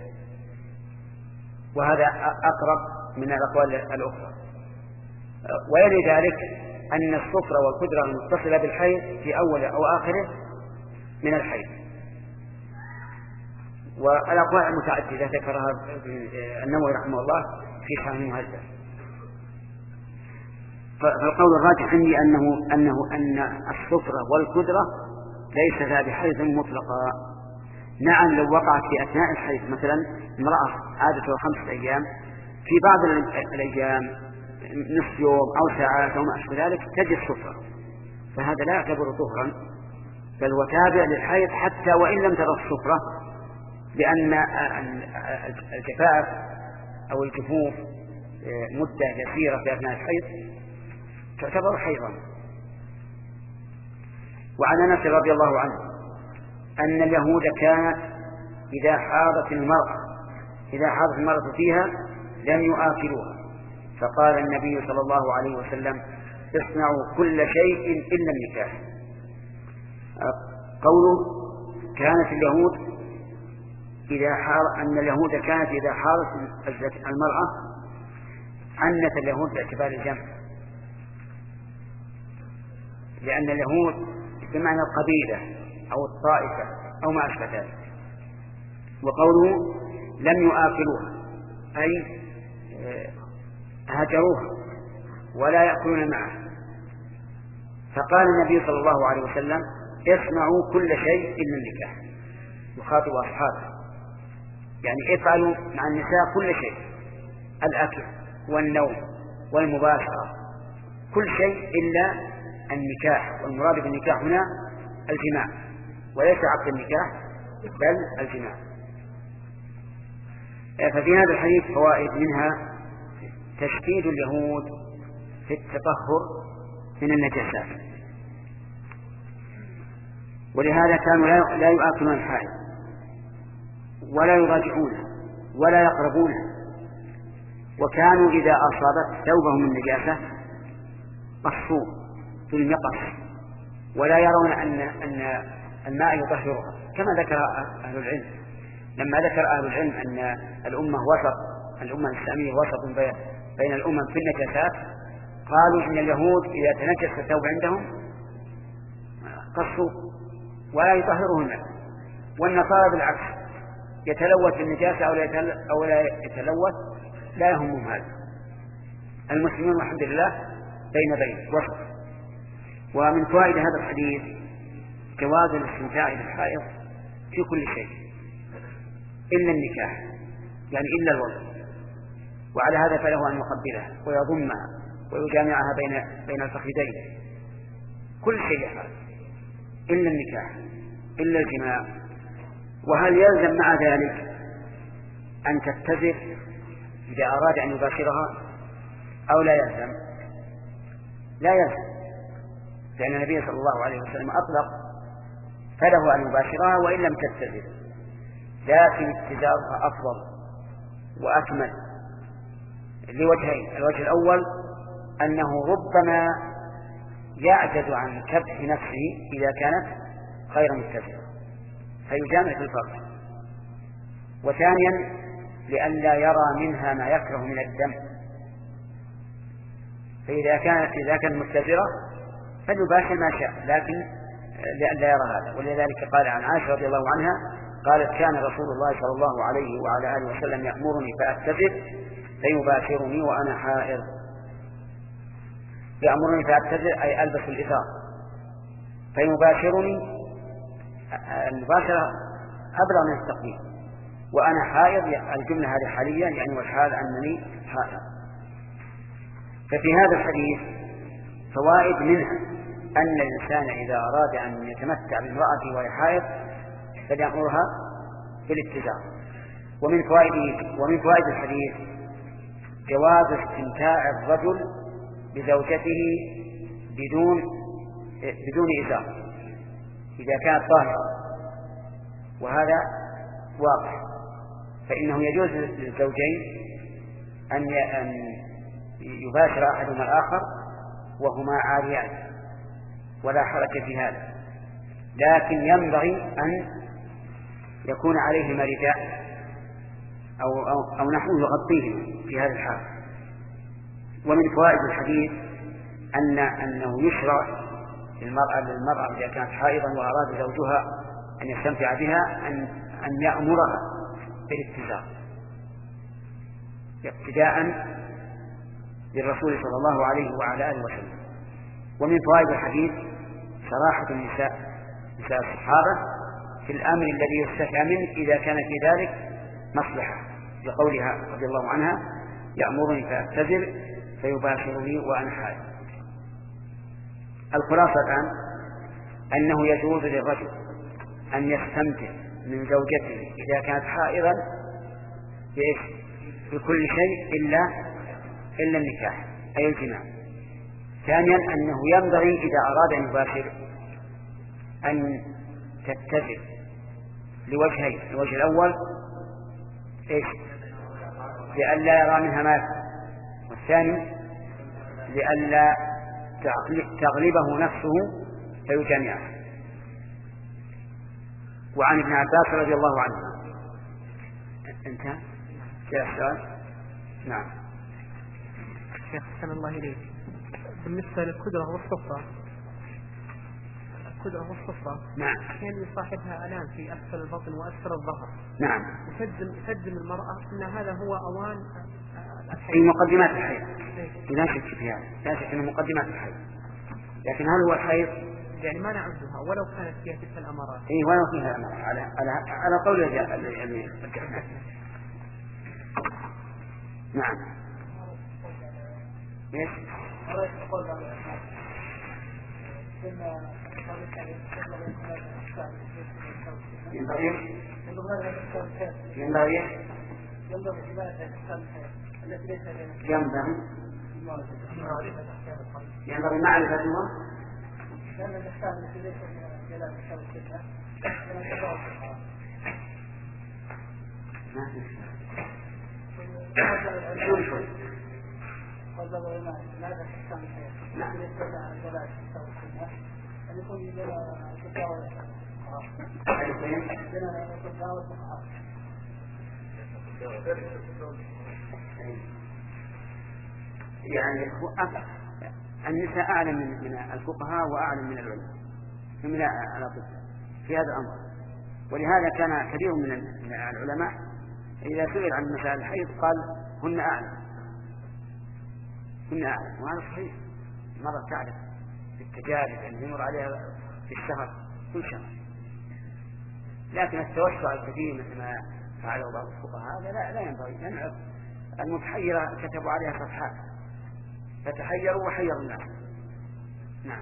وهذا أقرب من الأقوال الأخرى. ويلي ذلك أن الصفرة والكدرة المتصلة بالحيض في أول أو آخره من الحيض. والأقوال المتعددة ذكرها النووي رحمه الله في شرح المهذب. فالقول الراجح عندي أنه أنه أن الصفرة والكدرة ليستا بحيض مطلقا. نعم لو وقعت في أثناء الحيض مثلا امرأة عادتها خمسة أيام، في بعض الأيام نصف يوم أو ساعات أو ما أشبه ذلك تجد صفرة، فهذا لا يعتبر طهرا بل هو تابع للحيض حتى وإن لم ترى الصفرة، لأن الجفاف أو الجفوف مدة يسيرة في أثناء الحيض تعتبر حيضا. وعن أنس رضي الله عنه أن اليهود كانت إذا حاضت المرأة إذا حاضت المرأة فيها لم يؤكلوها، فقال النبي صلى الله عليه وسلم اصنعوا كل شيء إلا النكاح. قوله كانت اليهود إذا حار أن اليهود كانت إذا حاضت المرأة عنت اليهود باعتبار الجمع، لأن اليهود بمعنى القبيلة أو الطائفة أو ما أشبه ذلك. وقوله لم يؤكلوها أي هجروها ولا يأكلون معه، فقال النبي صلى الله عليه وسلم اصنعوا كل شيء إلا النكاح، يخاطب أصحابه يعني افعلوا مع النساء كل شيء، الأكل والنوم والمباشرة، كل شيء إلا النكاح، والمراد بالنكاح هنا الجماع وليس عقد النكاح بل الجماع. ففي هذا الحديث فوائد، منها تشديد اليهود في التطهر من النجاسات، ولهذا كانوا لا يؤكلون الحائض ولا يراجعونه ولا يقربونه، وكانوا إذا أصابت ثوبهم النجاسة قصوا في المقص ولا يرون أن أن الماء يطهرها، كما ذكر أهل العلم. لما ذكر أهل العلم أن الأمة وسط، الأمة الإسلامية وسط بين الأمم في النجاسات، قالوا إن اليهود إذا تنجس الثوب عندهم قصوا ولا يطهره الماء، والنصارى بالعكس يتلوث بالنجاسة أو لا يتلوث لا يهمهم هذا. المسلمون والحمد لله بين بين وسط. ومن فوائد هذا الحديث جواز الاستمتاع بالحائض في كل شيء إلا النكاح، يعني إلا الوضع، وعلى هذا فله أن يقبلها ويضمها ويجامعها بين بين الفخذين، كل شيء يفعل إلا النكاح إلا الجماع. وهل يلزم مع ذلك أن تتزر إذا أراد أن يباشرها أو لا يلزم؟ لا يلزم، لأن النبي صلى الله عليه وسلم أطلق فله أن يباشرها وإن لم تتزر، لكن اتزارها أفضل وأكمل لوجهين. الوجه الأول أنه ربما يعجز عن كبح نفسه إذا كانت غير متزرة فيجامع في الفرج، وثانيا لئلا يرى منها ما يكره من الدم، فإذا كانت إذا كانت متزرة فليباشر ما شاء، لكن لئلا يرى هذا. ولذلك قال عن عائشة رضي الله عنها قالت كان رسول الله صلى الله عليه وعلى آله وسلم يأمرني فأتزر فيباشرني وأنا حائض. يأمرني فأتزر أي ألبس الإزار، فيباشرني المباشرة أبلغ من التقديم، وأنا حائض الجملة هذه حاليا يعني والحال أنني حائض. ففي هذا الحديث فوائد، منها أن الإنسان إذا أراد أن يتمتع بامرأته وهي حائض فليأمرها بالاتزار. ومن فوائد ومن فوائد الحديث جواز استمتاع الرجل بزوجته بدون بدون إزار إذا كانت طاهرة، وهذا واضح، فإنه يجوز للزوجين أن يباشر أحدهما الآخر وهما عاريان ولا حرج في هذا، لكن ينبغي أن يكون عليهما رداء أو, أو, أو نحو يغطيهما في هذا الحال. ومن فوائد الحديث أن أنه يشرع للمرأة للمرأة إذا كانت حائضا وأراد زوجها أن يستمتع بها أن أن يأمرها بالاتزار اقتداء للرسول صلى الله عليه وعلى آله وسلم. ومن فوائد الحديث صراحة النساء نساء الصحابة في الأمر الذي يستحى منه إذا كان في ذلك مصلحة، لقولها رضي الله عنها يأمرني فأتزر فيباشرني وأنا حائض. الخلاصة الآن أنه يجوز للرجل أن يستمتع من زوجته إذا كانت حائضا بكل شيء إلا إلا النكاح أي الجماع. ثانيا أنه ينبغي إذا أراد أن يباشر أن تتزر لوجهين، الوجه الأول إيش؟ لئلا يرى منها ما، والثاني لئلا تغلبه نفسه فيجامعه. وعن ابن عباس رضي الله عنه انتهى جاء السؤال. نعم شيخ أحسن الله إليك، بالنسبة للكدرة والصفرة، الكدرة والصفرة نعم كان يصاحبها آلام في أسفل البطن وأسفل الظهر، نعم يقدم يقدم المرأة أن هذا هو أوان في مقدمات الحيض لا شك في هذا، لا شك أن مقدمات الحيض، لكن هل هو الحيض؟ يعني ما نعدها ولو كانت فيها تلك الأمارات. إيه ولو فيها أمارات على على على قول الذي نعم. ايش؟ ينبغي ينبغي ينبغي ينبغي معرفتها لأن الإحسان التي ليس من جلال الشر كلها من التبارك شوي شوي قدر العلماء لا هذا الإحسان التي ليس من جلال الشر كلها أن يكون من جلال التجاوز يعني النساء أعلم من من الفقهاء وأعلم من العلماء من الأطباء في هذا الأمر، ولهذا كان كثير من العلماء إذا سئل عن مسائل الحيض قال هن أعلم هن أعلم، وهذا صحيح. المرأة تعرف بالتجارب أن يمر عليها في الشهر كل شهر، لكن التوسع الكثير مثل ما فعله بعض الفقهاء هذا لا لا ينبغي، لأن المتحيرة كتبوا عليها صفحات فتحيروا وحيروا الناس. نعم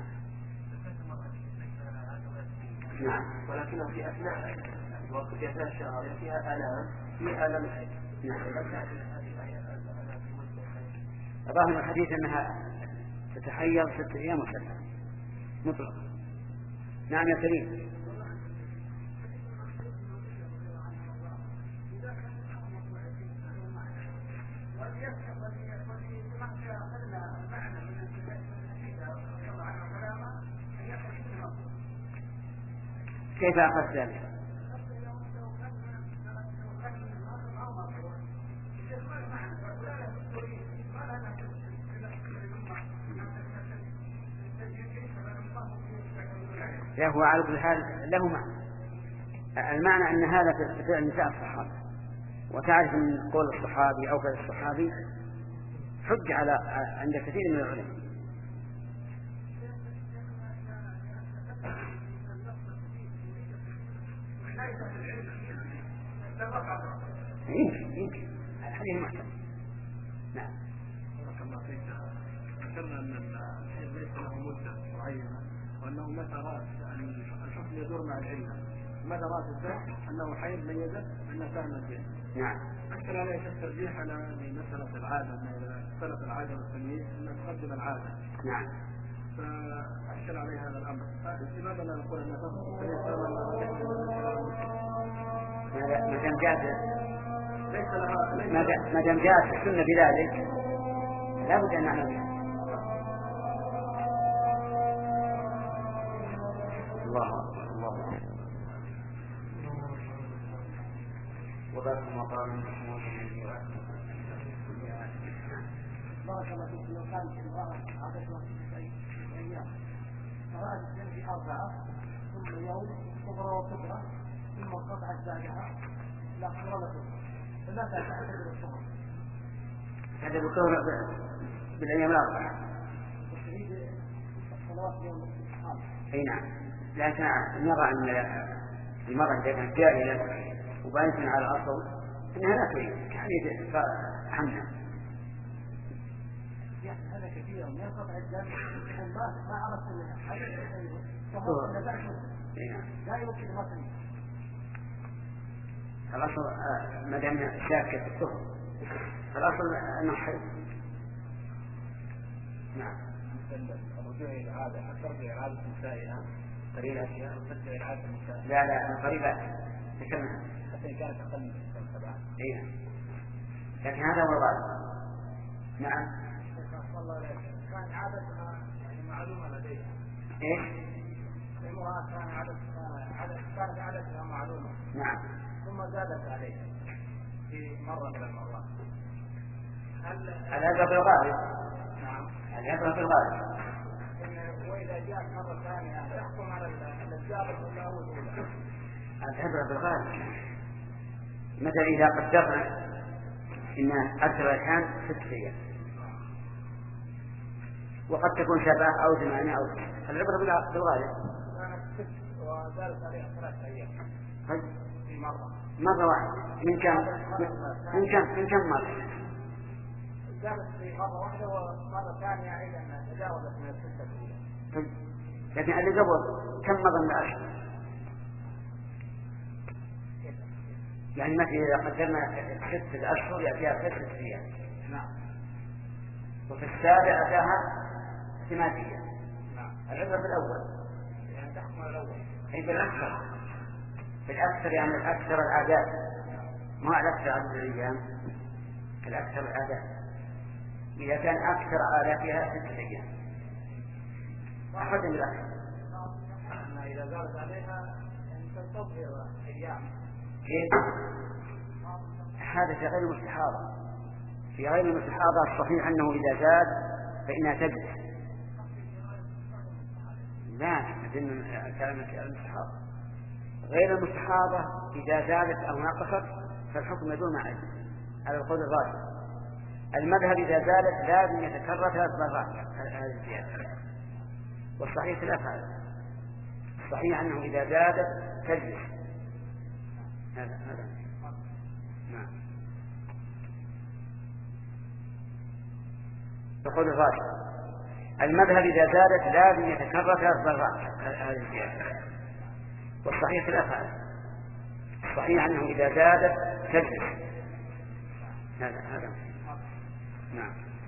نعم. ولكن في أثناء الوقت في أثناء الشهر فيها آلام فيها آلام الحيض. نعم. ظاهر الحديث أنها تتحير ست أيام وسبعة مطلق. نعم يا كريم. كيف أخذت ذلك؟ لا هو على كل حال له معنى. المعنى أن هذا في فعل نساء الصحابة، وتعرف من قول الصحابي أو فعل الصحابي حج على عند كثير من العلماء. يمكن يمكن الحديث محتمل. نعم. ذكرنا أن الحيض ليس له مدة معينة، وأنه متى رأت أن الحكم يدور مع العلة، متى رأت الدم أنه حيض ميزت أنها فهمت به. نعم. أشكل عليه الترجيح على مسألة العادة، أن إذا اختلف العادة والتمييز أن تقدم العادة. نعم. فأشكل عليه هذا الأمر. لماذا لا نقول أن ما دام جاءت ليس لها ما دام جاءت السنة بذلك لا بد أن نعلم. الله الله وذات المقام بارك الله فيك. لو كان في الظاهر عادتها في أيام فرأت الدم في أربعة ثم يوم صغرى وكبرى ثم قطعت بعدها لا صغرى ولا كبرى، فماذا تعتبر الصغرى؟ تعتبر الصغرى بالأيام الأربعة. وتريد الصلوات يوم الاستسقاء. أي نعم. لكن نرى أن المرأة إذا كانت جاهلة وبانت على الأصل إنها لا تريد كحديث حمنا. هذا كثيرا ينقطع الدم ما ما عرفت منها حديث فهو لا يمكن ما تريد. الأصل ما دام شاكة الطهر الأصل أنه حي. نعم. الرجوع إلى العادة حتى ترجع إلى عادة نسائها قريبة فيها وترجع إلى عادة نسائها. لا لا قريبة تكمل حتى إن كانت أقل من سبعة. إيه. لكن هذا هو الغالب. نعم. والله كان عادتها يعني معلومة لديها. إيش؟ المرأة كان عادتها عادت كانت عادتها معلومة. نعم. ثم زادت عليها في مرة من المرات. هل هذا في الغالب؟ نعم. هذا في الغالب. وإذا جاءت مرة ثانية يحكم على الزابط ولا هو الأولى؟ هذا في الغالب. مثلا إذا قدرنا إن أكثر الأحيان ست أيام، وقد تكون سبعة أو ثمانية أو تسعة، العبرة بالغالب. وزادت عليها ثلاث أيام في مرة مرة واحدة من كم؟ من كم؟ من كم مرة؟ زادت في مرة واحدة ومرة ثانية أيضا تجاوزت من الستة أيام. طيب لكن اللي قبل كم مرة من العشر؟ يعني مثلا إذا قدرنا ستة أشهر يأتيها ستة أيام. نعم. وفي السابع أتاها ثمانية. نعم. العبرة بالأول. يعني تحكم الأول. أي بالأكثر. بالأكثر يعني الأكثر العادات. ما الأكثر عدد الأيام. الأكثر العادات. إذا كان أكثر عاداتها ستة أيام. أحد من الأكثر. إذا زادت عليها أن تنتظر أيام. كيف؟ هذا في غير المستحاضة. في غير المستحاضة الصحيح أنه إذا زاد فإنها تجلس. لا أظن كلامك المستحاضة. غير المستحاضة إذا زادت أو نقصت فالحكم يدور معه على القول الراجح. المذهب إذا زادت لازم يتكرر ثلاث مرات هذه الزيادة، والصحيح ثلاث هذا. الصحيح أنه إذا زادت تجلس. هذا هذا نعم. القول الراجح المذهب إذا زادت لازم يتكرر ثلاث مرات هذه الزيادة، والصحيح ثلاث هذا. الصحيح أنه إذا زادت تجلس. هذا هذا نعم.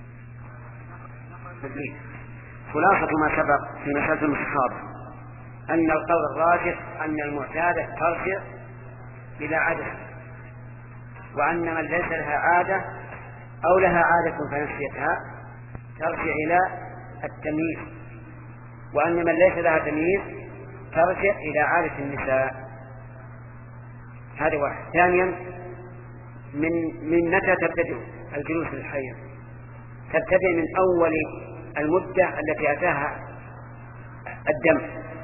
خلاصة ما سبق في مسألة المستحاضة أن القول الراجح أن المعتادة ترجع إلى عادة، وأن من ليس لها عادة أو لها عادة فنسيتها ترجع إلى التمييز، وأن من ليس لها تمييز ترجع إلى عادة النساء. هذا واحد. ثانيا من من متى تبتدئ الجلوس للحيض؟ تبتدئ من أول المدة التي أتاها الدم،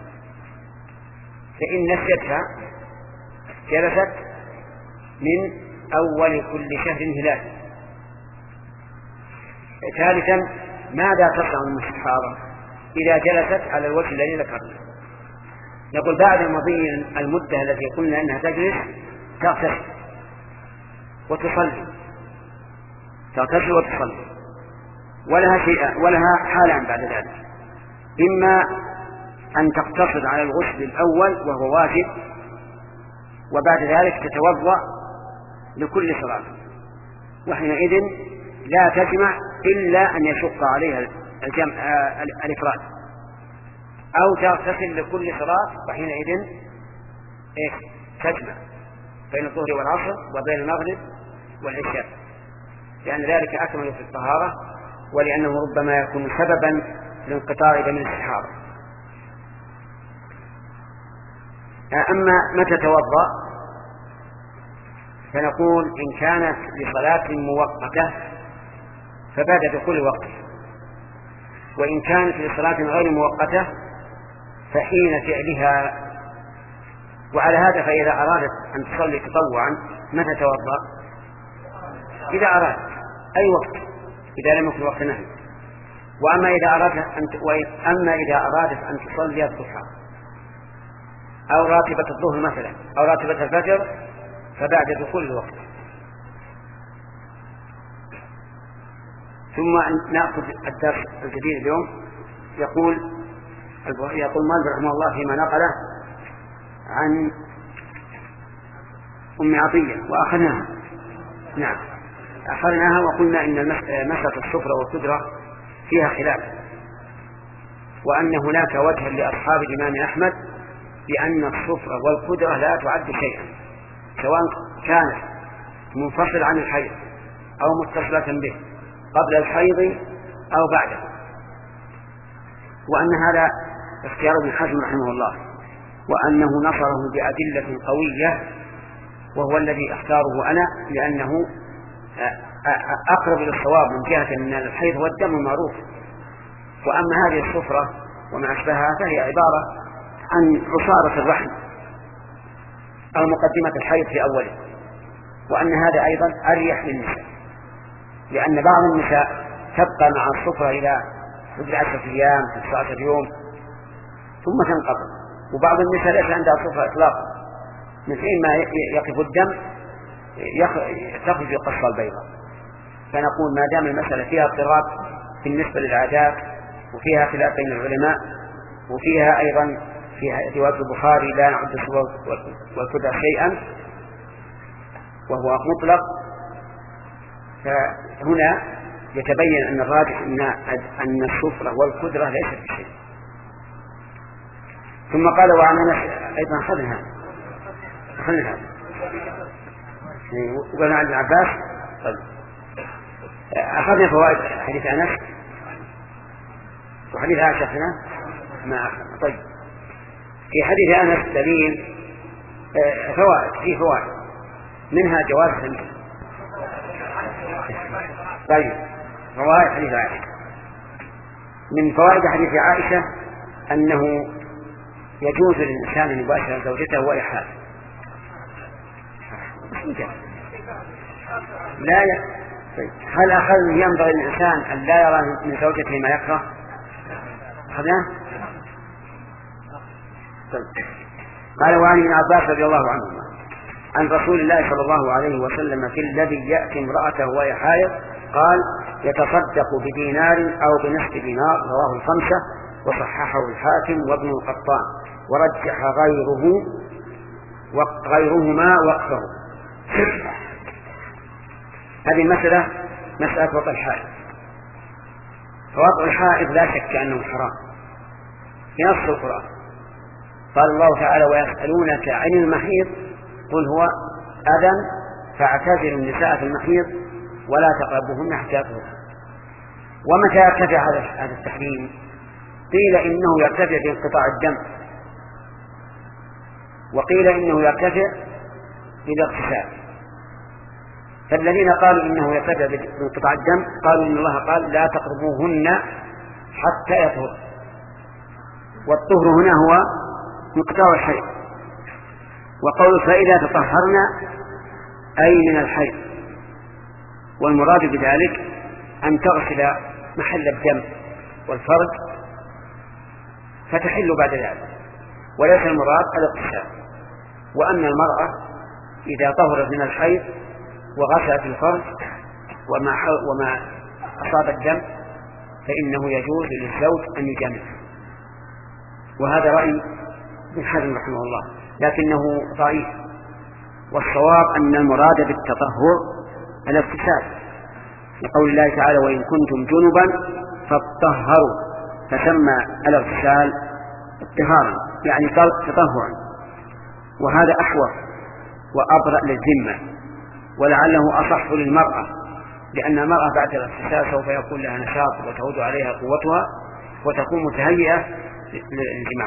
فإن نسيتها جلست من أول كل شهر هلال. ثالثا ماذا تصنع المستحاضة إذا جلست على الوجه الذي ذكرنا؟ نقول بعد مضي المدة التي قلنا أنها تجلس تغتسل وتصلي، تغتسل وتصلي، ولها شيء ولها حالان بعد ذلك: إما أن تقتصر على الغسل الأول وهو واجب، وبعد ذلك تتوضأ لكل صلاة، وحينئذ لا تجمع إلا أن يشق عليها الجمع الإفراد، أو تغتسل لكل صلاة وحينئذ إيه تجمع بين الظهر والعصر وبين المغرب والعشاء، لأن ذلك أكمل في الطهارة، ولأنه ربما يكون سببا لانقطاع دم الاستحاضة. أما متى توضأ فنقول إن كانت لصلاة مؤقتة فبعد دخول وقت، وإن كانت لصلاة غير مؤقتة فحين فعلها. وعلى هذا فإذا أرادت أن تصلي تطوعا متى توضأ؟ إذا أرادت أي وقت، إذا لم يكن وقت نهي. وأما إذا أرادت أن أما إذا أرادت أن تصلي الضحى أو راتبة الظهر مثلا أو راتبة الفجر فبعد دخول الوقت. ثم نأخذ الدرس الجديد اليوم. يقول يقول مالك رحمه الله فيما نقله عن أم عطية وأخذناها. نعم أخذناها وقلنا إن مسألة الصفرة والقدرة فيها خلاف، وأن هناك وجها لأصحاب الإمام أحمد بأن الصفرة والقدرة لا تعد شيئا، سواء كانت منفصل عن الحيض أو متصلة به قبل الحيض أو بعده، وأن هذا اختيار ابن حزم رحمه الله، وأنه نصره بأدلة قوية، وهو الذي اختاره أنا لأنه أقرب إلى الصواب من جهة أن الحيض هو الدم المعروف. وأما هذه الصفرة وما أشبهها فهي عبارة عن عصارة الرحم أو مقدمة الحيض في أوله، وأن هذا أيضا أريح للنساء لأن بعض النساء تبقى مع الصفرة إلى عشرة أيام تسعة يوم ثم تنقطع، وبعض النساء ليس عندها صفرة إطلاقا، من حين ما يقف الدم تخرج القصة البيضاء. فنقول ما دام المسألة فيها اضطراب بالنسبة للعادات وفيها خلاف بين العلماء وفيها أيضا في رواية البخاري لا نعد الصفرة والكدرة شيئا وهو مطلق، فهنا يتبين أن الراجح أن الصفرة والكدرة ليست بشيء. ثم قال وعن أنس أيضا أخذنا أخذنا وقالنا عن ابن عباس أخذنا فوائد حديث أنس وحديث عائشة هنا ما أخذنا. طيب في حديث أنس دليل فوائد فيه فوائد منها جواز التمييز. طيب فوائد حديث عائشة، من فوائد حديث عائشة أنه يجوز للإنسان أن يباشر زوجته وهي حامل. لا ي... طيب. هل أخذ ينبغي للإنسان أن لا يرى من زوجته ما يكره؟ أخذناه؟ طيب. قال وعن ابن عباس رضي الله عنهما عن رسول الله صلى الله عليه وسلم في الذي يأتي امرأته وهي حائض قال يتصدق بدينار أو بنصف دينار، رواه الخمسة وصححه الحاكم وابن القطان ورجح غيره وغيرهما وقفه. هذه المسألة مسألة وطء الحائض. فوطء الحائض لا شك أنه حرام في نص القرآن. قال الله تعالى ويسألونك عن المحيض قل هو أذى فاعتزلوا النساء في المحيض ولا تقربوهن حتى يطهرن. ومتى يرتفع هذا التحريم؟ قيل إنه يرتفع بانقطاع الدم، وقيل إنه يرتفع بالاغتسال. فالذين قالوا إنه يرتفع بانقطاع الدم قالوا إن الله قال لا تقربوهن حتى يطهر، والطهر هنا هو انقطاع الحيض. وقول فإذا تطهرنا أي من الحيض، والمراد بذلك أن تغسل محل الدم والفرج فتحل بعد ذلك، وليس المراد الاغتسال. وأن المرأة إذا طهرت من الحيض وغسلت الفرج وما, وما أصاب الدم فإنه يجوز للزوج أن يجامعها، وهذا رأي ابن حزم رحمه الله لكنه ضعيف. والصواب أن المراد بالتطهر الاغتسال، لقول الله تعالى وإن كنتم جنبا فاطهروا، فسمى الاغتسال اطهارا يعني تطهرا، وهذا أحوط وأبرأ للذمة ولعله أصح للمرأة، لأن المرأة بعد الاغتسال سوف يكون لها نشاط وتعود عليها قوتها وتكون متهيئة للجماع.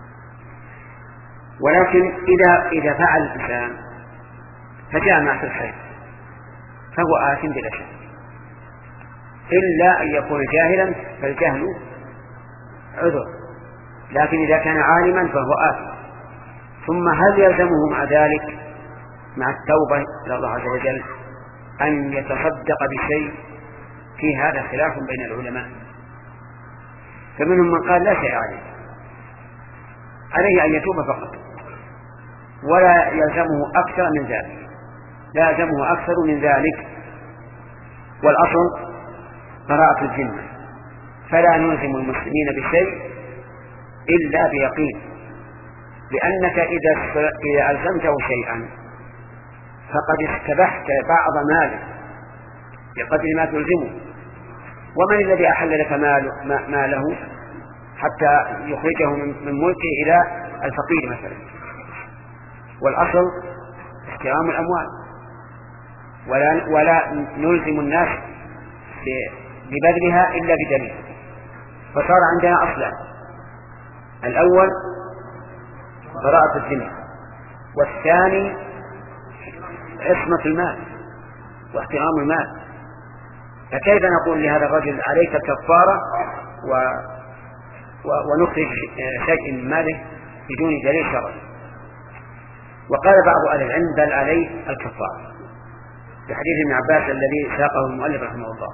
ولكن إذا إذا فعل الإنسان فجامع في الحيض فهو آثم بلا شك، إلا أن يكون جاهلا فالجهل عذر، لكن إذا كان عالما فهو آثم. ثم هل يلزمه مع ذلك مع التوبة إلى الله عز وجل أن يتصدق بشيء؟ في هذا خلاف بين العلماء، فمنهم من قال لا شيء عليه عليه أن يتوب فقط ولا يلزمه أكثر من ذلك، لا يلزمه أكثر من ذلك، والأصل براءة الذمة، فلا نلزم المسلمين بشيء إلا بيقين، لأنك إذا ألزمته شيئا فقد استبحت بعض ماله بقدر ما تلزمه. ومن الذي أحل لك ماله حتى يخرجه من ملكه إلى الفقير مثلا؟ والأصل احترام الأموال، ولا, ولا نلزم الناس ببذلها إلا بدليل. فصار عندنا أصلا: الأول براءة الذمة، والثاني عصمة المال واحترام المال. فكيف نقول لهذا الرجل عليك الكفارة و... و... ونخرج شيء من ماله بدون دليل شرعي؟ وقال بعض أهل العلم بل عليه الكفارة، بحديث ابن عباس الذي ساقه المؤلف رحمه الله.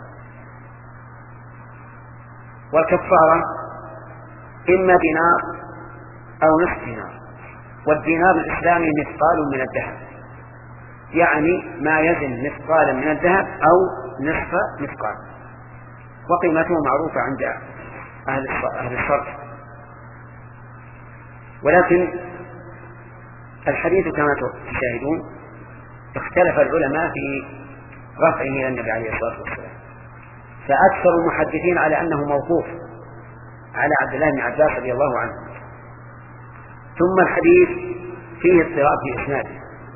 والكفارة إما دينار أو نصف دينار، والدينار الإسلامي مثقال من الذهب، يعني ما يزن مثقالا من الذهب أو نصف مثقال، وقيمته معروفة عند أهل الصرف. ولكن الحديث كما تشاهدون اختلف العلماء في رفعه إلى النبي عليه الصلاة والسلام، فأكثر المحدثين على أنه موقوف على عبد الله بن عباس رضي الله عنه. ثم الحديث فيه اضطراب في إسناده،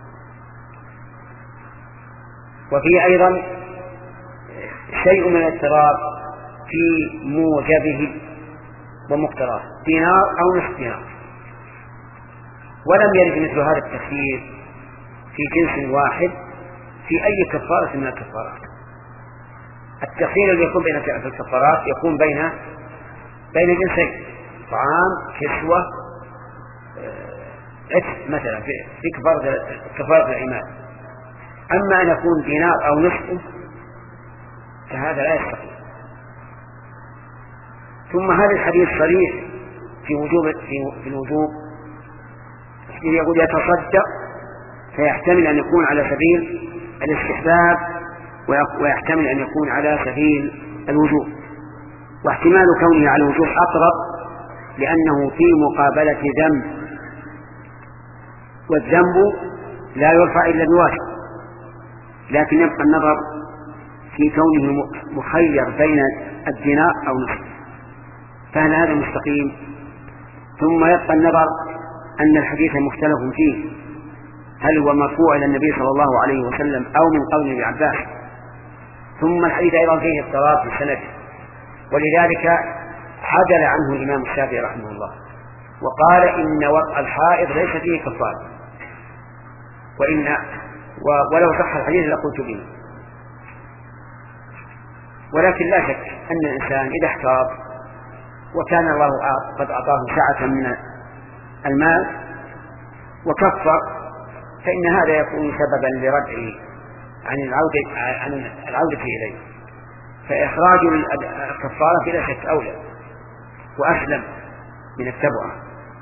وفيه أيضا شيء من الاضطراب في موجبه ومقتراه، دينار أو نصف دينار. ولم يرد مثل هذا التخيير في جنس واحد في أي كفارة من الكفارات. التخيير الذي يكون بين في الكفارات يكون بين بين جنسين: طعام، كسوة، عتق مثلا في كفارة كفارة الأيمان. أما أن يكون دينار أو نصفه فهذا لا يستقيم. ثم هذا الحديث صريح في وجوب في الوجوب، يقول يتصدق، فيحتمل أن يكون على سبيل الاستحباب ويحتمل أن يكون على سبيل الوجوب، واحتمال كونه على الوجوب أقرب لأنه في مقابلة ذنب، والذنب لا يرفع إلا بواجب، لكن يبقى النظر في كونه مخير بين الدينار أو نصف، فهل هذا مستقيم؟ ثم يبقى النظر أن الحديث مختلف فيه، هل هو مرفوع إلى النبي صلى الله عليه وسلم أو من قول ابن عباس. ثم الحديث أيضا فيه اضطراب في السند، ولذلك عدل عنه الإمام الشافعي رحمه الله وقال إن وطء الحائض ليس فيه كفارة، وإن ولو صح الحديث لقلت به. ولكن لا شك أن الإنسان إذا احتاط وكان الله قد أعطاه سعة من المال وكفر، فإن هذا يكون سببا لردعه عن العودة عن العودة إليه، فإخراج الكفارة بلا شك أولى وأسلم من التبعة.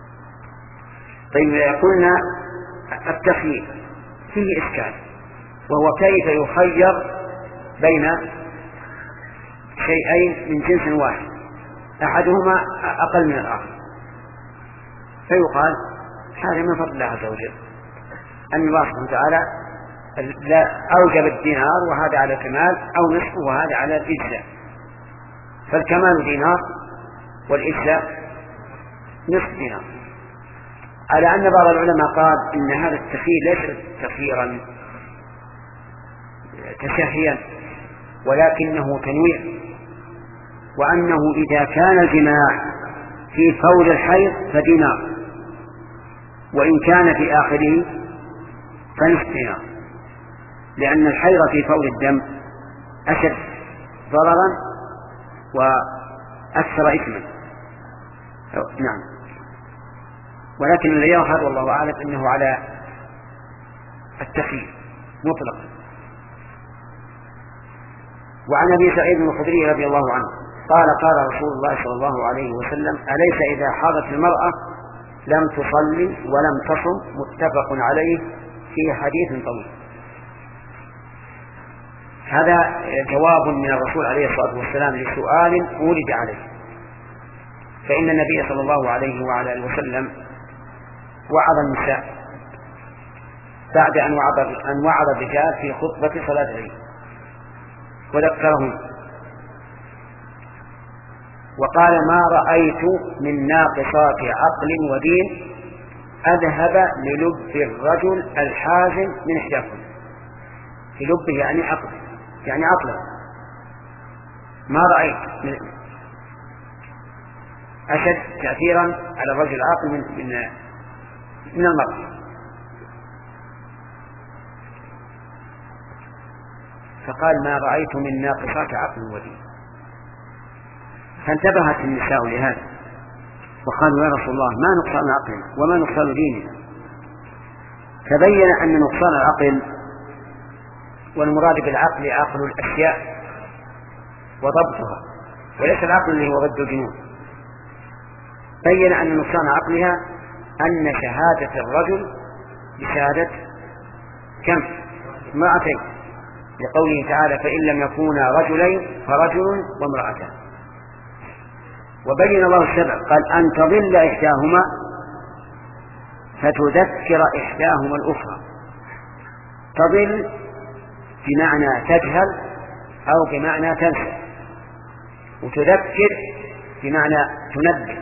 طيب، قلنا التخيير فيه إشكال، وهو كيف يخير بين شيئين من جنس واحد أحدهما أقل من الآخر، فيقال هذا من فضل الله عز وجل أن الله سبحانه وتعالى لا أوجب الدينار وهذا على الكمال، أو نصفه وهذا على الإجزاء، فالكمال دينار والإجزاء نصف دينار. على أن بعض العلماء قال إن هذا التخيير ليس تخييرا تشهيا ولكنه تنويع، وأنه إذا كان الجماع في فور الحيض فدينار، وإن كان في آخره فنصف دينار، لأن الحيض في فور الدم أشد ضررا وأكثر إثما. نعم، ولكن الذي يظهر والله أعلم أنه على التخيير مطلقا. وعن أبي سعيد الخدري رضي الله عنه قال قال رسول الله صلى الله عليه وسلم: أليس إذا حاضت المرأة لم تصلي ولم تصم؟ متفق عليه في حديث طويل. هذا جواب من الرسول عليه الصلاة والسلام لسؤال أورد عليه، فإن النبي صلى الله عليه وعلى آله وسلم وعظ النساء بعد أن وعظ أن وعظ الرجال في خطبة صلاة العيد وذكرهم، وقال: ما رأيت من ناقصات عقل ودين أذهب للب الرجل الحازم من إحداكم. في لبه يعني عقل، يعني عقله. ما رأيت من أشد تأثيرا على الرجل العاقل من من, من المرأة. فقال: ما رأيت من ناقصات عقل ودين. فانتبهت النساء لهذا وقالوا: يا رسول الله، ما نقصان عقلنا وما نقصان ديننا. فبين أن نقصان العقل والمراد بالعقل عقل الأشياء وضبطها، وليس العقل اللي هو ضد الجنون. بين أن نقصان عقلها أن شهادة الرجل بشهادة كم؟ امرأتين، لقوله تعالى فإن لم يكونا رجلين فرجل وامرأتان. وبين الله السبب قال أن تضل إحداهما فتذكر إحداهما الأخرى. تضل بمعنى تجهل أو بمعنى تنسى، وتذكر بمعنى تنبه،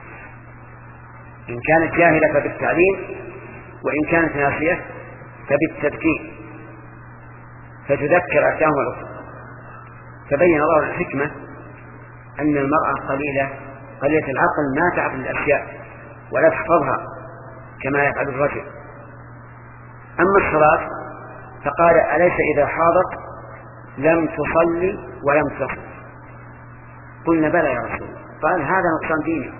إن كانت جاهلة فبالتعليم، وإن كانت ناسية فبالتذكير، فتذكر إحداهما الأخرى. فبين الله الحكمة أن المرأة قليلة قليلة العقل ما تعقل الأشياء ولا تحفظها كما يفعل الرجل. أما الصلاة فقال أليس إذا حاضت لم تصلي ولم تصل؟ قلنا بلى يا رسول الله. قال هذا نقصان ديني،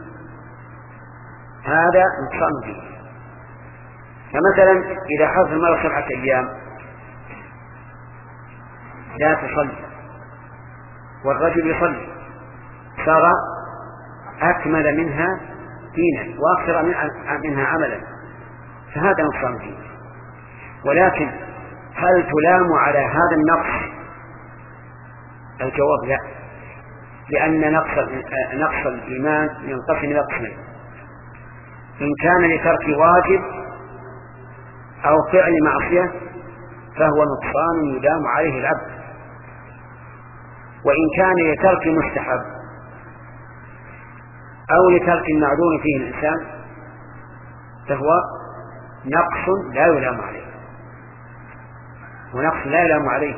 هذا نقصان ديني. فمثلا إذا حاضت المرأة سبعة أيام لا تصلي والرجل يصلي صار أكمل منها دينا وأكثر منها عملا، فهذا نقصان دين. ولكن هل تلام على هذا النقص؟ الجواب لا، لأن نقص نقص الإيمان ينقسم إلى قسمين: إن كان لترك واجب أو فعل معصية فهو نقصان يلام عليه العبد، وإن كان لترك مستحب أو لترك المعدوم فيه الإنسان فهو نقص لا يلام عليه، ونقص لا يلام عليه.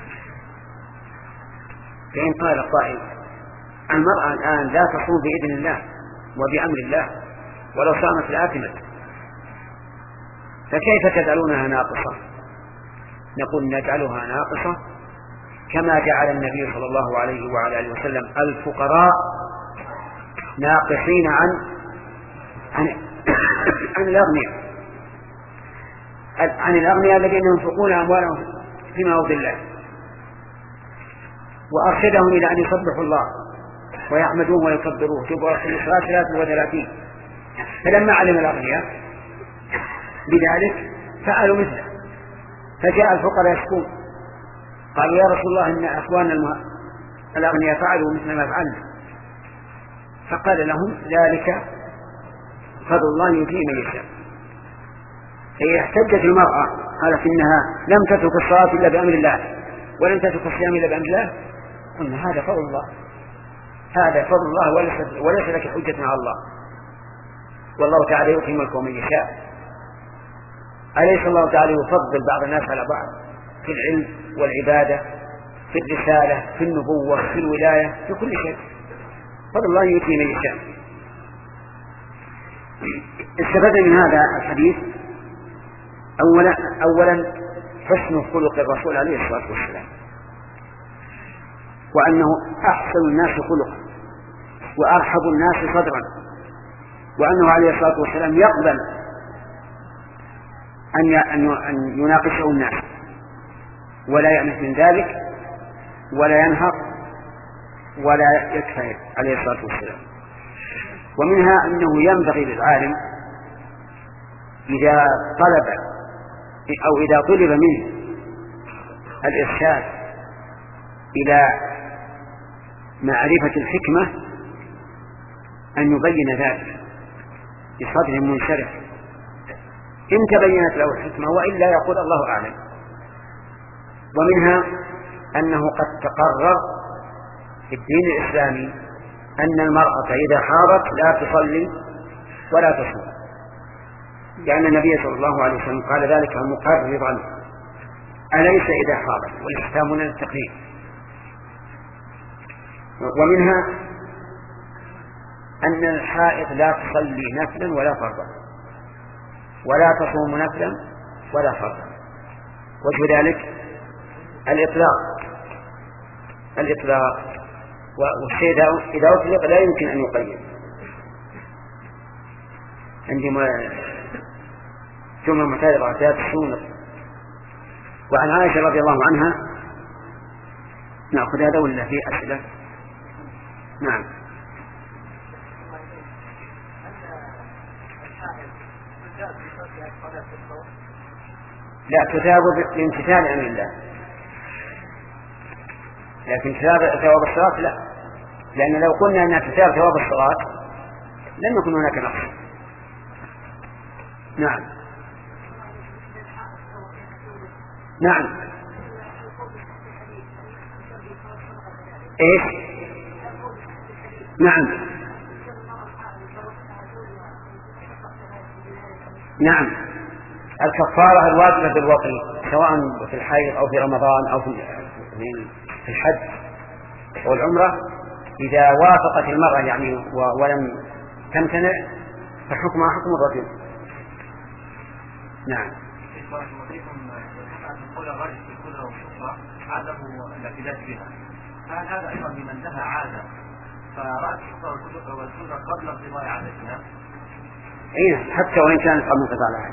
فإن قال قائل المرأة الآن لا تصوم بإذن الله وبأمر الله ولو صامت لآثمت، فكيف تجعلونها ناقصة؟ نقول نجعلها ناقصة كما جعل النبي صلى الله عليه وعلى آله وسلم الفقراء ناقصين عن عن, عن الأغنياء عن الأغنياء الذين ينفقون أموالهم فيما يرضي الله، وأرشدهم إلى أن يسبحوا الله ويحمدوه ويكبروه في صلاة ثلاثة وثلاثين. فلما علم الأغنياء بذلك فعلوا مثله، فجاء الفقراء يشكون قالوا يا رسول الله إن أخواننا الأغنياء فعلوا مثل ما فعلنا، فقال لهم ذلك فضل الله يؤتيه من يشاء. فإذا احتجت المرأة قالت إنها لم تترك الصلاة إلا بأمر الله ولم تترك الصيام إلا بأمر الله، قلنا هذا فضل الله، هذا فضل الله وليس, وليس لك حجة مع الله، والله تعالى يؤتي ملكه من يشاء. أليس الله تعالى يفضل بعض الناس على بعض في العلم والعبادة، في الرسالة، في النبوة، في الولاية، في كل شيء؟ فضل الله يؤتي من يشاء. استفدنا من هذا الحديث أولا, أولا حسن خلق الرسول عليه الصلاة والسلام، وأنه أحسن الناس خلقا وأرحب الناس صدرا، وأنه عليه الصلاة والسلام يقبل أن يناقشه الناس ولا يأنف من ذلك ولا ينهر ولا يكفر عليه الصلاة والسلام. ومنها أنه ينبغي للعالم إذا طلب أو إذا طلب منه الإرشاد إلى معرفة الحكمة أن يبين ذلك بصدر منشرح، إن تبينت له الحكمة، وإلا يقول الله أعلم. ومنها أنه قد تقرر في الدين الإسلامي أن المرأة إذا حاضت لا تصلي ولا تصوم، لأن النبي صلى الله عليه وسلم قال ذلك مقررا أليس إذا حاضت، والاستفهام من التقرير. ومنها أن الحائض لا تصلي نفلا ولا فرضا ولا تصوم نفلا ولا فرضا. وجه ذلك الإطلاق الإطلاق والشيء إذا أطلق لا يمكن أن يقيد. عندما ثم معترض ذات السنة وعن عائشة رضي الله عنها نأخذ هذا ولا في أسئلة؟ نعم. لا تثاب بامتثال أمر الله، لكن ثواب الصلاة لا، لأن لو قلنا أنها تثاب ثواب الصلاة لم يكن هناك نقص. نعم نعم. ايش؟ نعم نعم. الكفارة الواجبة بالوطن سواء في الحيض أو في رمضان أو في الحج والعمرة إذا وافقت المرأة يعني ولم تمتنع فحكمها حكم الرجل. نعم. عدم الاعتداد بها، هل هذا ايضا بمن لها عاده فرأت الشقه والسنه قبل انقضاء عادتها؟ اي حتى وان كانت قبل انقضاء العاده.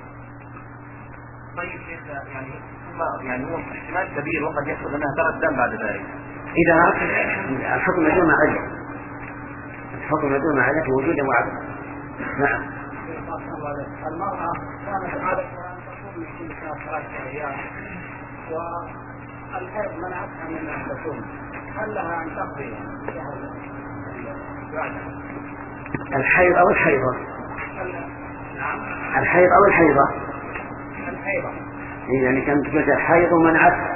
طيب يعني يعني هو احتمال كبير وقد يحصل انها ترى الدم بعد ذلك. اذا الحكم يدور مع علة، الحكم يدور مع علة وجودا وعدما. نعم. المرأة كانت عادة ان تصوم من كل شهر ثلاثة ايام والحيض منعتها من ان تصوم، هل لها ان تقضي الحيض او الحيضة؟ نعم الحيض او الحيضة؟ الحيضة يعني كانت تقول الحيض ومنعتها.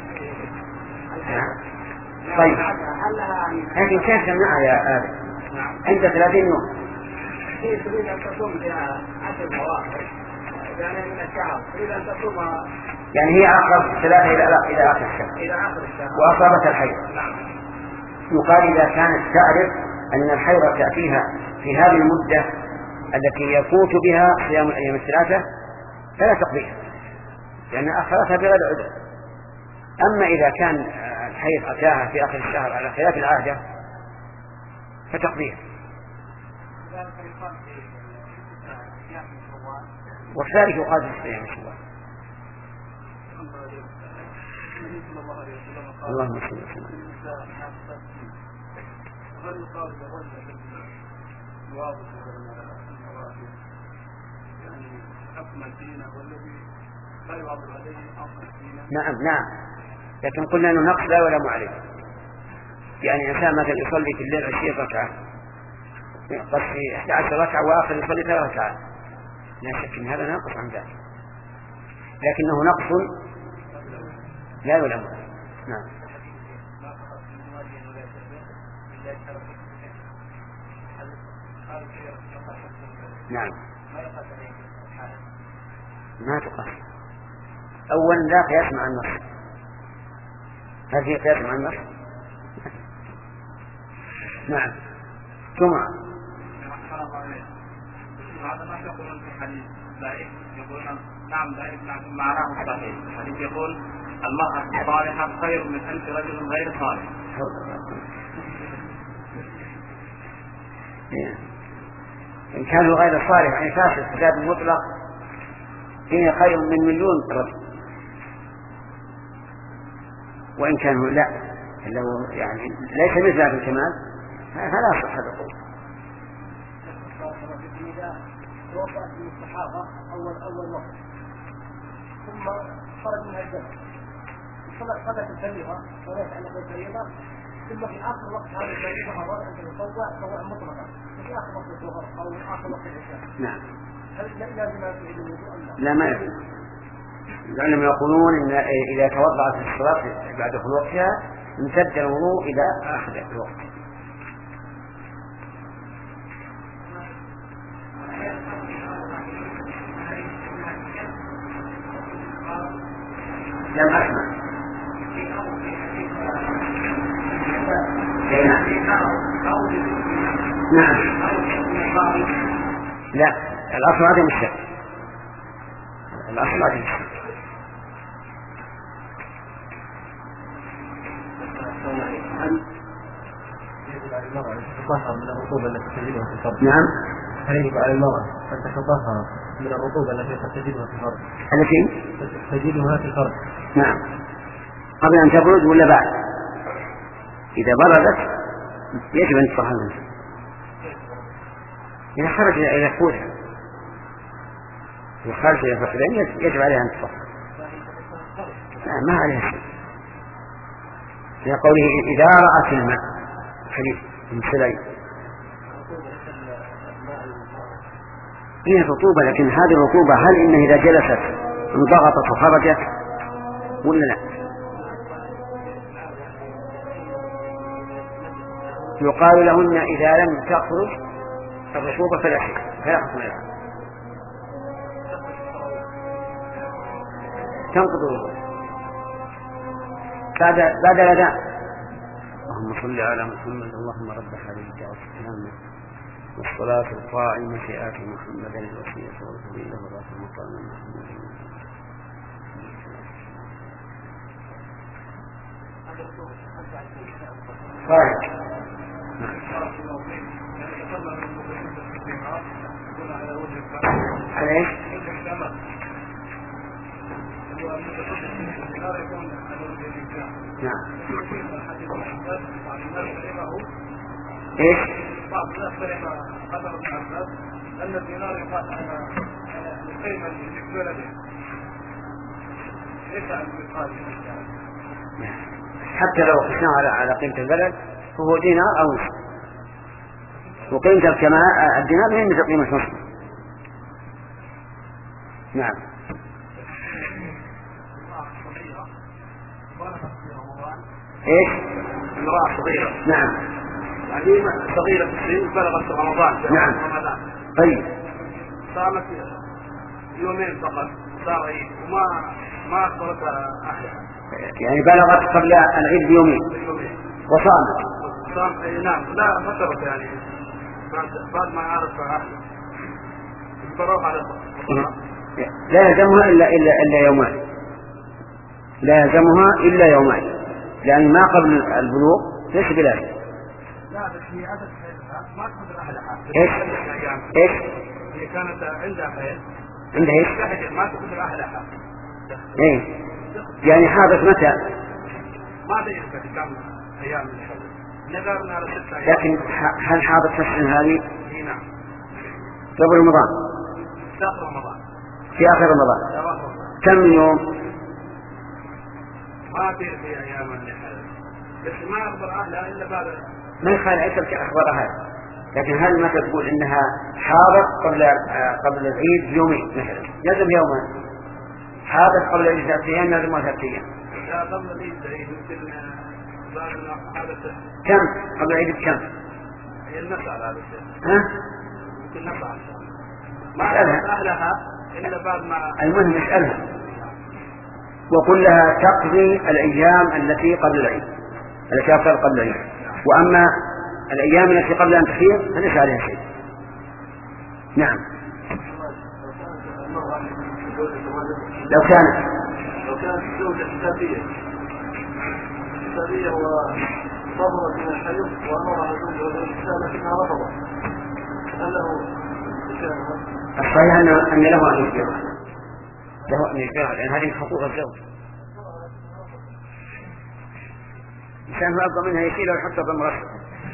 طيب لكن كيف تمنعها يا آدم؟ عند ثلاثين يوم هي تريد ان تصوم فيها عشر مواقف يعني من الشهر، تريد ان تصوم يعني هي أقرب ثلاثة إلى إلى آخر الشهر إلى آخر الشهر وأصابت الحيض. نعم. يقال إذا كانت تعرف أن الحيض تأتيها في هذه المدة التي يفوت بها صيام الأيام الثلاثة فلا تقضيها لأن أخرتها بغير عذر. أما إذا كان الحيض أتاها في آخر الشهر على خلاف العادة فتقضيها. وكذلك يقال في الصيام الشوال. اللهم صل وسلم. نعم نعم، لكن قلنا انه نقص لا ولا عليه. يعني انسان مثلا يصلي في الليل عشرين ركعه بس في احدى عشر ركعه واخر يصلي ثلاث ركعات لا شك ان هذا ناقص عن ذلك، لكنه نقص لا يلام. نعم. نعم ما تقاس. أولا لا قياس مع النص. هل في قياس مع النص؟ نعم. جمعة. هذا ما يقولون في الحديث ضعيف، يقولون نعم ضعيف لكن معناه صحيح. الحديث يقول المرأة الصالحة خير من ألف رجل غير صالح. إن كانوا غير صالح يعني فاسد فساد مطلق فيه خير من مليون رجل، وإن كانوا لا لو يعني ليس مثل في الكمال فلا صح هذا القول. توقعت من الصحابة أول أول وقت ثم خرج منها الدم صلت الفريضة وليس على الفريضة ثم في آخر وقت هذه الفريضة أراد أن تتطوع تطوع مطلقا في آخر وقت الظهر أو آخر وقت العشاء. نعم. هل لازم يفعل الوضوء أم لا؟ لا ما يفعل. العلماء يقولون إن إذا توضأت في الصلاة بعد دخول وقتها امتد الوضوء إلى آخر الوقت. لم أسمع. نعم. لا الأصل عدم الشك. الأصل عدم الشك. نعم. يجب على المرأة أن تتطهر من الرطوبة التي قد تجدها في الفرد. التي تجدها في الفرد. نعم. قبل أن تبرد ولا بعد؟ إذا بردت يجب أن تطهر منها. إذا خرج إلى الفوجة إذا خرج إلى الفوجة يجب عليها أن تطهر. لا ما عليها شيء. في قوله إذا رأت الماء حديث من سليم هي رطوبة، لكن هذه الرطوبة هل إنها إذا جلست انضغطت وخرجت ولا لا؟ يقال لهن إذا لم تخرج الرطوبة فلا شيء فلا حكم لها، تنقض الوضوء بعد بعد الأذان. اللهم صل على محمد اللهم رب هذه الدعوة التامة والصلاة القائمة في آت محمدا الوسيلة والفضيلة وبعث المقام محمد. طيب. على ايش؟ نعم. ايش؟ بعض الناس فهم قدر ابن عباس ان الدينار يقال على القيمه اللي في بلده ليس على المقال. حتى لو قسناه على على قيمه البلد فهو دينار او نصف، وقيمه الكماء الدينار هي مثل قيمه نصف. نعم. ايش؟ امرأة صغيرة. نعم. يعني صغيرة في السن بلغت في رمضان. في نعم. رمضان. طيب. صامت يومين فقط صار عيد وما ما أخبرتها أحد. يعني بلغت قبل العيد بيومين. وصامت. صام نعم لا فترة يعني بعد ما عرف أحد. بروح على الصلاة. لا يلزمها إلا إلا إلا يومان. لا يلزمها إلا يومان. لأن ما قبل البلوغ ليس بلازم. لا بس هي عدد ما تقدر أحدها. إيش؟ إيش؟ هي كانت عندها حيل. عندها إيش؟ ما تقدر أحدها. إيه؟ يعني حاضت متى؟ ما أدري كم أيام من الحول. نقارن على ستة أيام. لكن هل حاضت في السنة هذه؟ نعم. قبل رمضان. في آخر رمضان. في آخر رمضان. كم يوم؟ ما أدري في أيام الحول. بس ما أخبر أهلها إلا بعد. ما يخالف عشرة أخبارها، لكن هل مثلا تقول إنها حاضت قبل قبل العيد بيومين مثلا لازم يوما، حاضت قبل العيد ثلاث أيام لازم ثلاث أيام. لا قبل العيد يمكن بعد حادثة. كم قبل العيد بكم؟ هي النفع هذا الشيء. ها؟ يمكن نفع. ما أعرف أهلها إلا بعد ما. المهم اسألها وقل لها تقضي الأيام التي قبل العيد التي أفضل قبل العيد، وأما الأيام التي قبل أن تحيض فليس عليها شيء. نعم. لو كانت لو كانت الزوجة كتابية كتابية وصبرت من الحيض وأمرها زوجها بالإسلام لكنها رفضت، هل له الصحيح أن له أن يجبرها له أن يجبرها لأن هذه حقوق الزوج. إنسان هو أفضل منها يشيله ويحطه بالمرشد.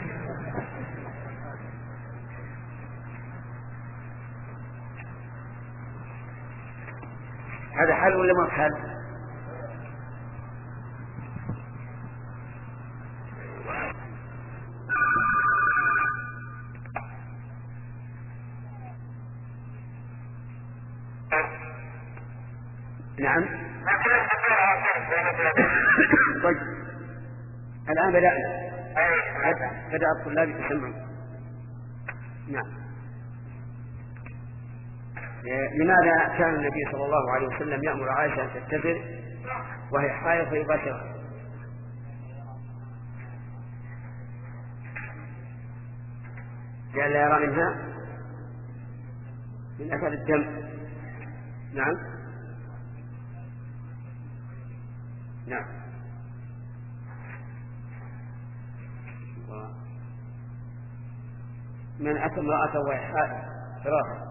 هذا حل ولا ما حل؟ نعم. طيب الآن بدأنا بدأ الطلاب يتسمعون. نعم. لماذا كان النبي صلى الله عليه وسلم يأمر عائشة أن تتزر وهي حائض فيباشرها؟ لأن لا يرى منها من أثر الدم. نعم. نعم. من أتى امرأته وهي حائض ثلاثة.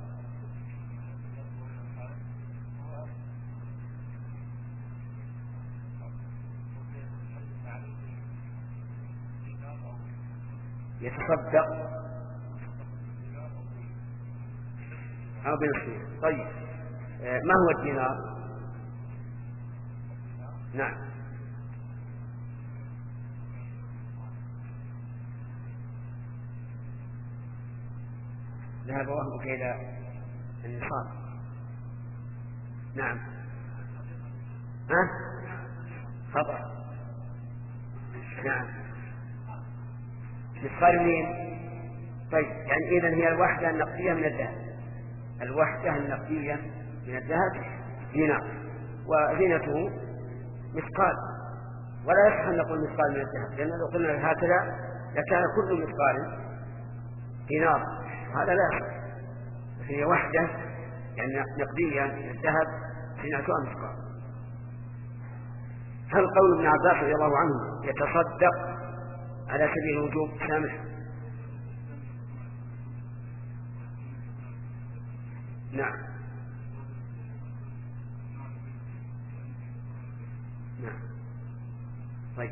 يتصدق أو بنصير. طيب ما هو الدينار؟ نعم. ذهب وهمك إلى النصاب. نعم. ها؟ خطأ. نعم. مثقال مين؟ طيب يعني إذن هي الوحدة النقدية من الذهب. الوحدة النقدية من الذهب دينار وزينته مثقال، ولا يصح أن نقول مثقال من الذهب، لأن لو قلنا هكذا لكان كل مثقال دينار، هذا لا يصح. هي وحدة يعني نقدية من الذهب زينتها مثقال. هل قول ابن عباس رضي الله عنه يتصدق على سبيل الوجوب سامح؟ نعم. نعم. طيب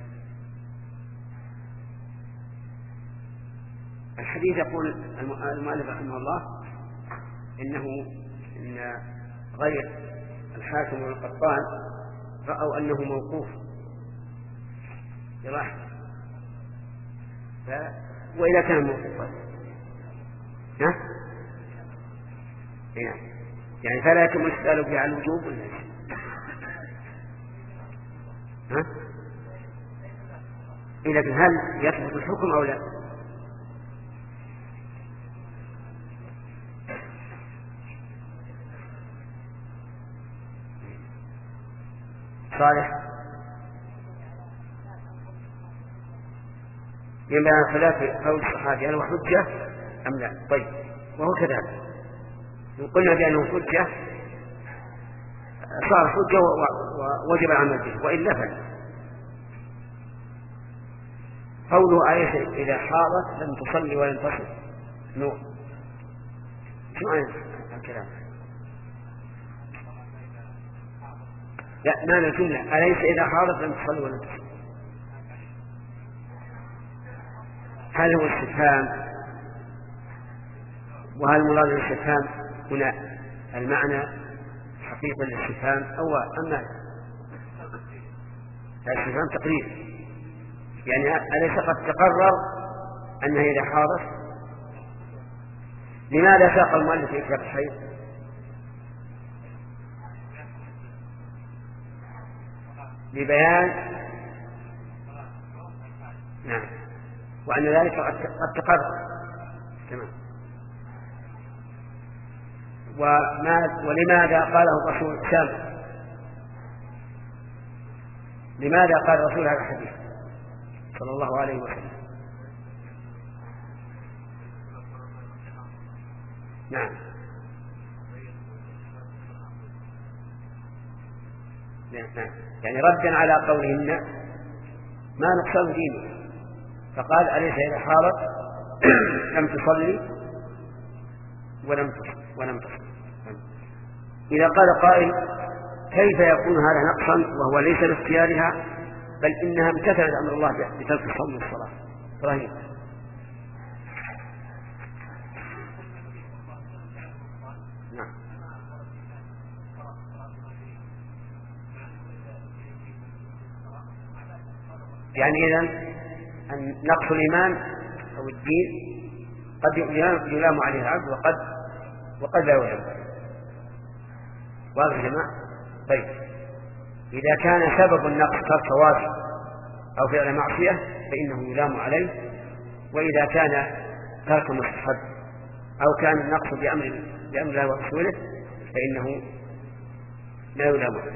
الحديث يقول المؤلف رحمه الله إنه إن غير الحاكم والقطان رأوا أنه موقوف براحة، ف... وإذا كان موقوفا ها؟ يعني فلا يتم الاستدلال به على الوجوب ولا ها؟ إذا هل يثبت الحكم أو لا؟ صالح ينبغي خلاف قول الصحابي هل هو حجة أم لا؟ طيب وهو كذلك إن قلنا بأنه حجة صار حجة ووجب العمل به، وإلا فلا. قوله عائشة إذا حاضت لم تصلي ولم تصل نور، شو معنى الكلام؟ لا معنى الجملة أليس إذا حاضت لم تصلي ولم تصل؟ هل هو استفهام؟ وهل مراد الاستفهام هنا المعنى حقيقة الاستفهام أو أما الاستفهام تقرير؟ يعني أليس قد تقرر أنها إذا حاضت؟ لماذا ساق المؤلف في كتاب الحيض؟ لبيان نعم وأن ذلك قد تقرر تمام. وما ولماذا قاله الرسول سامع؟ لماذا قال الرسول هذا الحديث صلى الله عليه وسلم؟ نعم نعم يعني ردا على قولهن ما نقصان دينه، فقال أليس إذا حارت لم تصلي ولم تصل ولم تصل. إذا قال قائل كيف يكون هذا نقصا وهو ليس باختيارها بل إنها امتثلت أمر الله بترك الصوم والصلاة؟ إبراهيم نعم يعني إذن أن نقص الإيمان أو الدين قد يلام عليه العبد وقد وقد لا يلام. واضح يا جماعة؟ طيب إذا كان سبب النقص ترك واجب أو فعل معصية فإنه يلام عليه، وإذا كان ترك مستحب أو كان النقص بأمر بأمر الله ورسوله فإنه لا يلام عليه.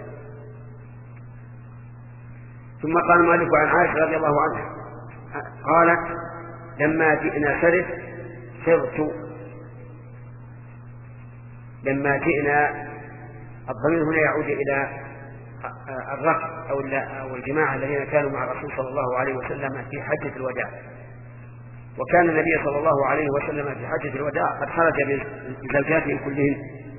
ثم قال مالك عن عائشة رضي الله عنها قالت لما جئنا سرف سرت. لما جئنا الضمير هنا يعود إلى الركب أو الجماعة الذين كانوا مع الرسول صلى الله عليه وسلم في حجة الوداع، وكان النبي صلى الله عليه وسلم في حجة الوداع قد خرج بزوجاته كلهن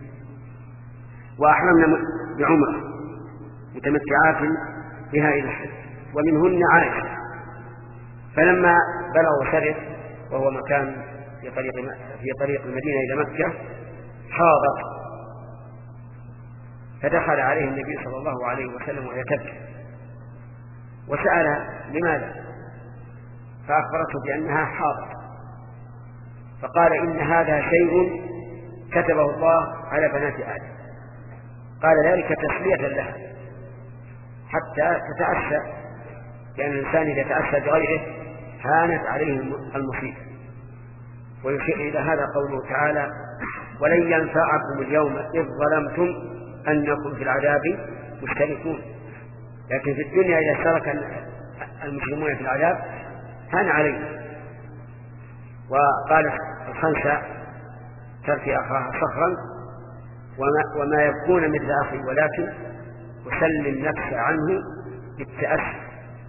وأحرمنا بعمرة متمتعات بها إلى الحج، ومنهن عائشة. فلما بلغوا سرف وهو مكان في طريق في طريق المدينة إلى مكة حاضت، فدخل عليه النبي صلى الله عليه وسلم وهي تبكي وسأل لماذا، فأخبرته بأنها حاضت، فقال إن هذا شيء كتبه الله على بنات آدم، قال ذلك تسلية لها حتى تتأسى، لأن الإنسان إذا تأسى بغيره هانت عليه المصيبة. ويشير إلى هذا قوله تعالى ولن ينفعكم اليوم إذ ظلمتم أنكم في العذاب مشتركون، لكن في الدنيا إذا اشترك المسلمون في العذاب هان عليه. وقال الخنسة تركي أخاها صخرا وما, وما يبكون مثل أخي ولكن وسل النفس عنه بالتأسف.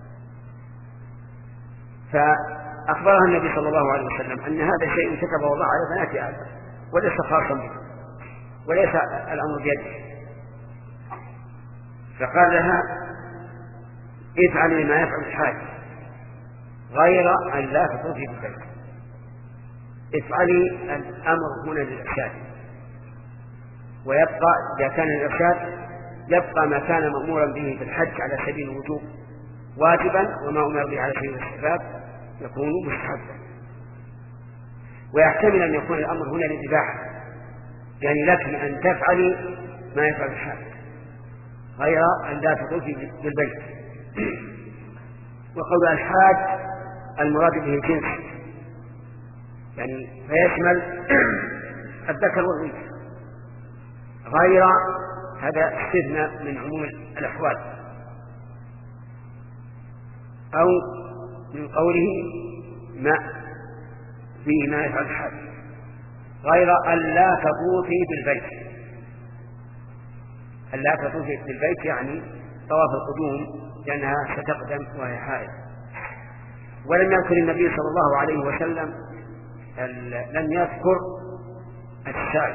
فأخبرها النبي صلى الله عليه وسلم أن هذا شيء كتبه الله على بنات آدم وليس خاصا به وليس الأمر بيده، فقال لها افعلي ما يفعل الحاج غير أن لا تطوفي بالبيت. افعلي الأمر هنا للإرشاد، ويبقى إذا كان الإرشاد يبقى ما كان مأمورا به في الحج على سبيل الوجوب واجبا، وما أمر به على سبيل الاستحباب يكون مستحبا. ويحتمل أن يكون الأمر هنا للإباحة، يعني لك أن تفعلي ما يفعل الحاج غير أن لا تطوفي بالبيت. وقول الحاج المراد به الجنس، يعني فيشمل الذكر والأنثى، غير هذا استثناء من عموم الأحوال. أو من قوله ما فيه ما يفعل الحاج غير أن لا تطوفي بالبيت. أن لا تطوفي بالبيت يعني طواف القدوم، لأنها ستقدم وهي حائض. ولم يذكر النبي صلى الله عليه وسلم لم يذكر السعي،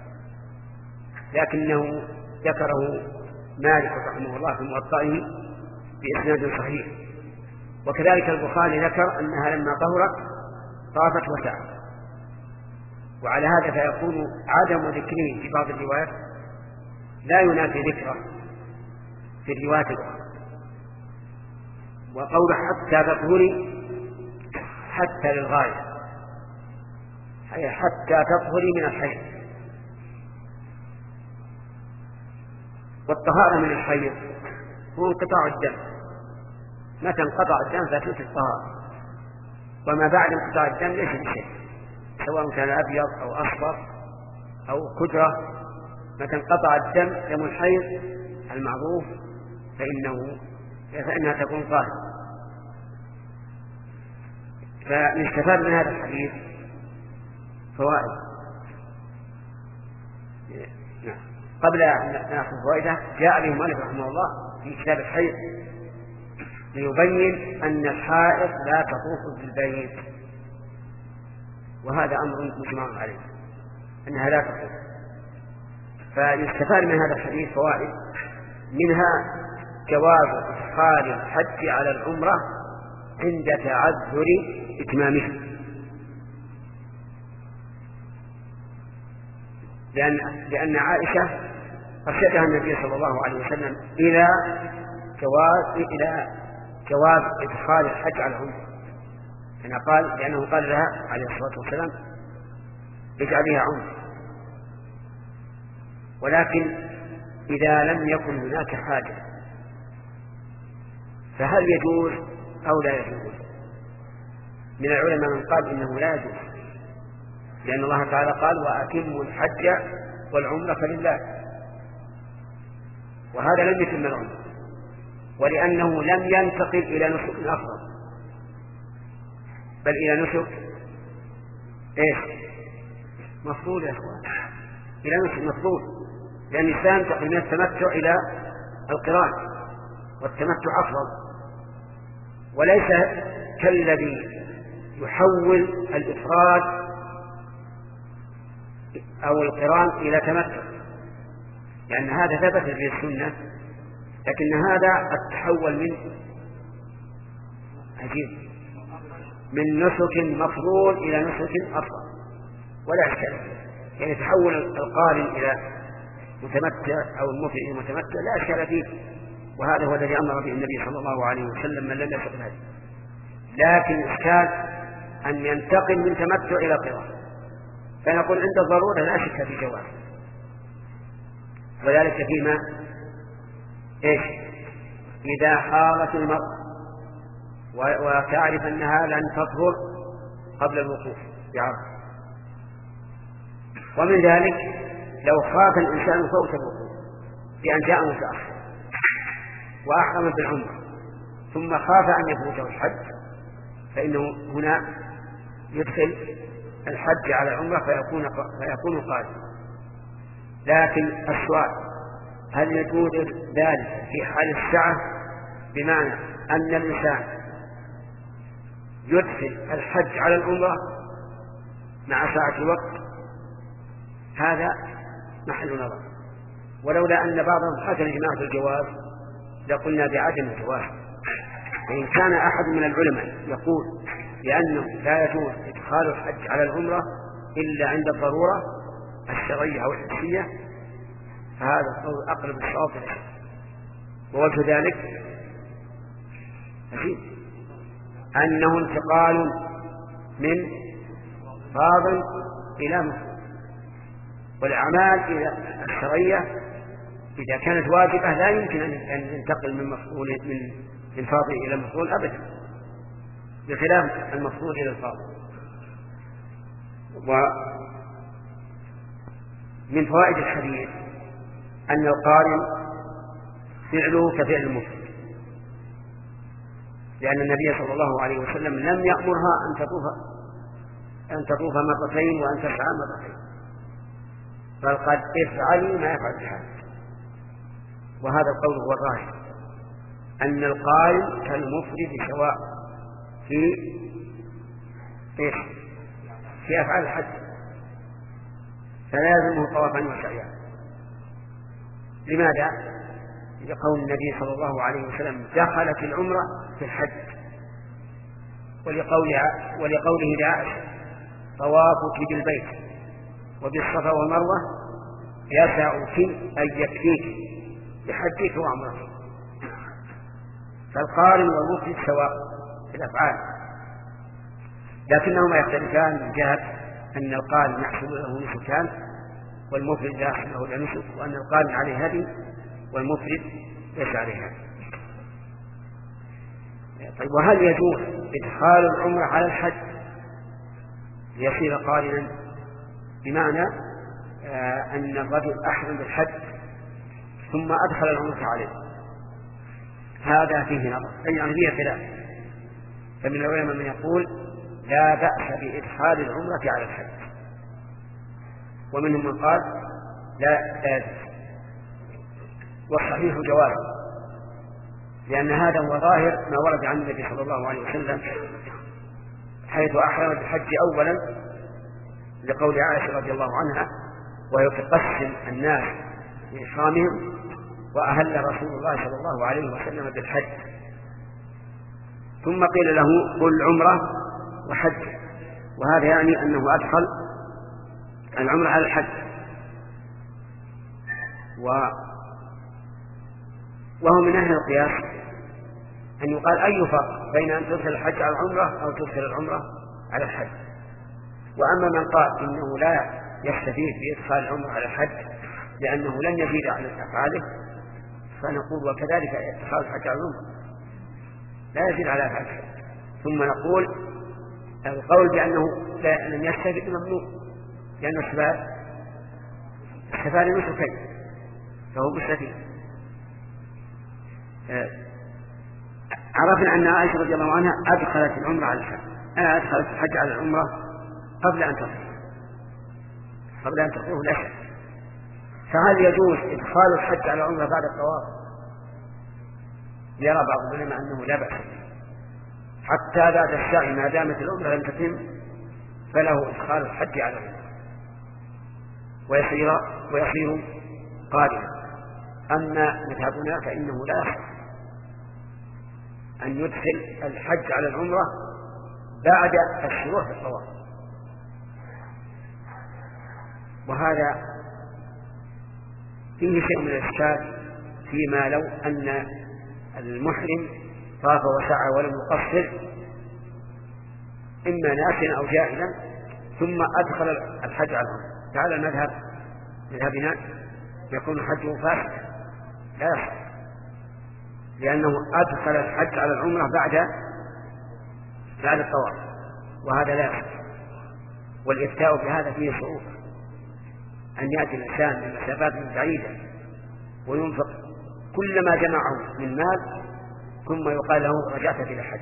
لكنه ذكره مالك رحمه الله في موطئه بإسناد صحيح. وكذلك البخاري ذكر أنها لما طهرت طافت وسعت، وعلى هذا فيكون عدم ذكره في بعض الروايات لا ينافي ذكره في الروايات الأخرى. وقول حتى تطهري حتى للغاية، أي حتى تطهري من الحيض. والطهارة من الحيض هو انقطاع الدم، متى انقطع الدم فتلك الطهارة، وما بعد انقطاع الدم ليس بشيء، سواء كان أبيض أو أصفر أو كدرة. متى انقطع الدم دم الحيض المعروف فإنه فإنها تكون طاهرة. فنستفاد من هذا الحديث فوائد. قبل أن نأخذ فوائده جاء به مالك رحمه الله في كتاب الحيض ليبين أن الحائض لا تطوف بالبيت، وهذا أمر مجمع عليه أنها لا تطوف. فيستفاد من هذا الحديث فوائد، منها جواز إدخال الحج على العمرة عند تعذر إتمامه، لأن, لأن عائشة أرشدها النبي صلى الله عليه وسلم إلى جواز إلى جواز إدخال الحج على العمرة، لأنه قال لأنه قال لها عليه الصلاة والسلام اجعليها عمرة. ولكن إذا لم يكن هناك حاجة فهل يجوز أو لا يجوز؟ من العلماء من قال إنه لا يجوز، لأن الله تعالى قال وأتموا الحج والعمرة لله، وهذا لم يتم العمرة، ولأنه لم ينتقل إلى نسك أفضل بل إلى نسك إيش مفضول يا أخوان، إلى نسك مفضول، لأن الإنسان ينتقل من التمتع إلى القران، والتمتع أفضل، وليس كالذي يحول الإفراد أو القران إلى تمتع، لأن هذا ثبت في السنة، لكن هذا قد تحول من عجيب من نسك مفروض إلى نسك أفضل ولا إشكال، يعني تحول القارن إلى متمتع أو المفرد إلى متمتع لا إشكال فيه، وهذا هو الذي أمر به النبي صلى الله عليه وسلم من لم يسق الهدي. لكن الإشكال أن ينتقل من تمتع إلى قران، فنقول عند الضرورة لا شك في جواز، وذلك فيما إيش إذا حارت المرأة وتعرف أنها لن تطهر قبل الوقوف بعرض. ومن ذلك لو خاف الإنسان فوت الوقوف بأن جاء متأخر وأحرم بالعمرة ثم خاف أن يفوته الحج، فإنه هنا يدخل الحج على العمرة فيكون فيكون قادما. لكن السؤال هل يجوز ذلك في حال السعة، بمعنى أن الإنسان يدخل الحج على العمرة مع ساعة الوقت؟ هذا محل نظر، ولولا أن بعضهم حكى الإجماع في الجواز لقلنا بعدم الجواز. فإن كان أحد من العلماء يقول بأنه لا يجوز إدخال الحج على العمرة إلا عند الضرورة الشرعية أو الحسية، فهذا القول أقرب الصواب. ووجه ذلك أنه انتقال من فاضل إلى مفروض، والأعمال الشرعية إذا كانت واجبة لا يمكن أن ينتقل من مفروض من من فاضل إلى مفروض أبدا، بخلاف المفروض إلى الفاضل. ومن فوائد الحديث أن القارن فعله كفعل المفرد، لأن النبي صلى الله عليه وسلم لم يأمرها أن تطوف أن تطوف مرتين وأن تسعى مرتين، بل قد افعلي ما يفعل الحاج. وهذا القول هو الراجح، أن القارن كالمفرد سواء في إيش في أفعال الحج، فلا يلزمه طوافا وسعيا. لماذا؟ لقول النبي صلى الله عليه وسلم دخلت العمرة في الحج، ولقوله ولقوله لعائشة طوافك بالبيت وبالصفا والمروة يسعك أن يكفيك بحجك وعمرتك. فالقارن والمفرد سواء في الأفعال، لكنهما يختلفان من جهة أن القارن يحصل له نسكان والمفرد لا يحصل له نسك، وأن القارن عليه هدي والمفرد ليس عليه هدي. طيب، وهل يجوز إدخال العمرة على الحج ليصير قارنا؟ بمعنى آه أن الرجل أحرم بالحج ثم أدخل العمرة عليه، هذا فيه نظر، يعني فيه خلاف. فمن العلماء من يقول لا بأس بإدخال العمرة على الحج، ومنهم من قال لا لا والصحيح جواز، لأن هذا هو ظاهر ما ورد عن النبي صلى الله عليه وسلم حيث أحرم بالحج أولا لقول عائشة رضي الله عنها وهي تقسم الناس بإحرامهم، وأهل رسول الله صلى الله عليه وسلم بالحج، ثم قيل له قل عمرة وحج، وهذا يعني أنه أدخل العمرة على الحج. و وهو من أهل القياس أن يقال أي فرق بين أن تدخل الحج على العمرة أو تدخل العمرة على الحج. وأما من قال إنه لا يستفيد بإدخال العمرة على الحج لأنه لن يزيد على أفعاله، فنقول وكذلك إدخال الحج على العمرة لا يزيد على أفعاله. ثم نقول القول بأنه لم يستفيد ممنوع، لأن السباب استفاد نسكين فهو مستفيد. عرفنا أن عائشة رضي الله عنها أدخلت العمرة على الحج، أنا أدخلت الحج على العمرة قبل أن تطير قبل أن تطيره لا شك. فهل يجوز إدخال الحج على العمرة بعد الطواف؟ يرى بعض العلماء أنه لا بأس، حتى بعد السعي ما دامت العمرة لم تتم فله إدخال الحج على العمرة ويصير ويصير قادما. أما مذهبنا فإنه لا يصح أن يدخل الحج على العمرة بعد الشروع في الطواف، وهذا فيه شيء من الإشكال فيما لو أن المحرم طاف وسعى ولم يقصر إما ناسيا أو جاهلا ثم أدخل الحج على العمرة. فهذا المذهب مذهبنا يكون حجه فاسد لا يصح، لأنه أدخل الحج على العمرة بعد بعد الطواف، وهذا لا يصح. والإفتاء بهذا فيه صعوبة، أن يأتي الإنسان من مسافات بعيدة وينفق كل ما جمعه من مال ثم يقال له رجعت إلى الحج،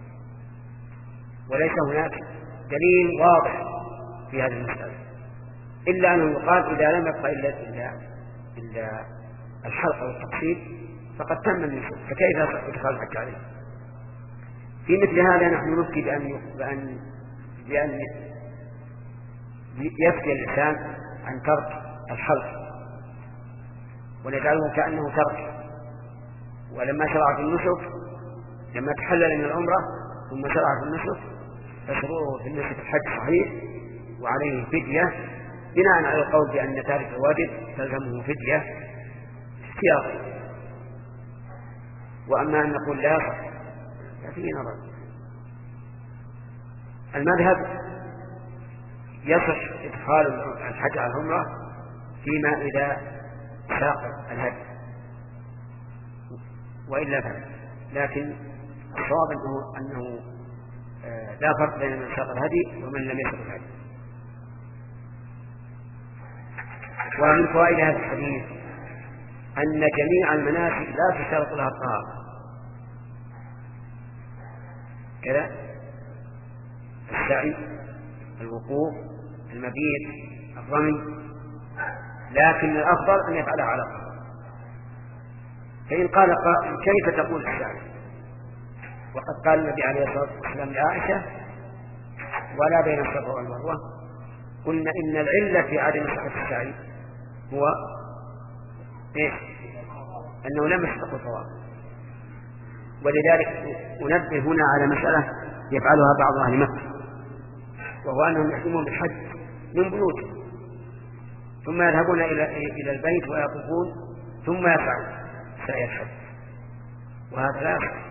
وليس هناك دليل واضح في هذه المسألة إلا أنه يقال إذا لم يبقى إلا, إلا, إلا الحلق والتقصير فقد تم النسك، فكيف يدخل الحج عليه؟ في مثل هذا نحن نفتي بأن, بأن, بأن يفتي الإنسان عن ترك الحلق ونجعله كأنه ترك، ولما شرع في النسك لما تحلل من العمرة ثم شرع في النسك فشروعه في النسك الحج صحيح وعليه فدية بناء على القول بأن تارك الواجب تلزمه فدية احتياطي. وأما أن نقول لا يصح ففيه نظر. المذهب يصح إدخال الحج على العمرة فيما إذا ساق الهدي وإلا فلا، لكن الصواب أنه, أنه لا فرق بين من ساق الهدي ومن لم يسق الهدي. ومن فوائد هذا الحديث أن جميع المناسك لا تشترط لها الطهارة، كذا السعي، الوقوف، المبيت، الرمي، لكن الأفضل أن يفعلها على الطهارة. فإن قال قائل كيف تقول السعي وقد قال النبي عليه الصلاة والسلام لعائشة ولا بين الصفا والمروة، قلنا إن العلة في عدم صحة السعي هو إيه؟ أنه لم يسبق الطواف. ولذلك أنبه هنا على مسألة يفعلها بعض أهل مكة، وهو أنهم يحكمون بالحج من بيوتهم ثم يذهبون إلى إلى البيت ويطوفون ثم يفعلون سعي الحج، وهذا لا يصح.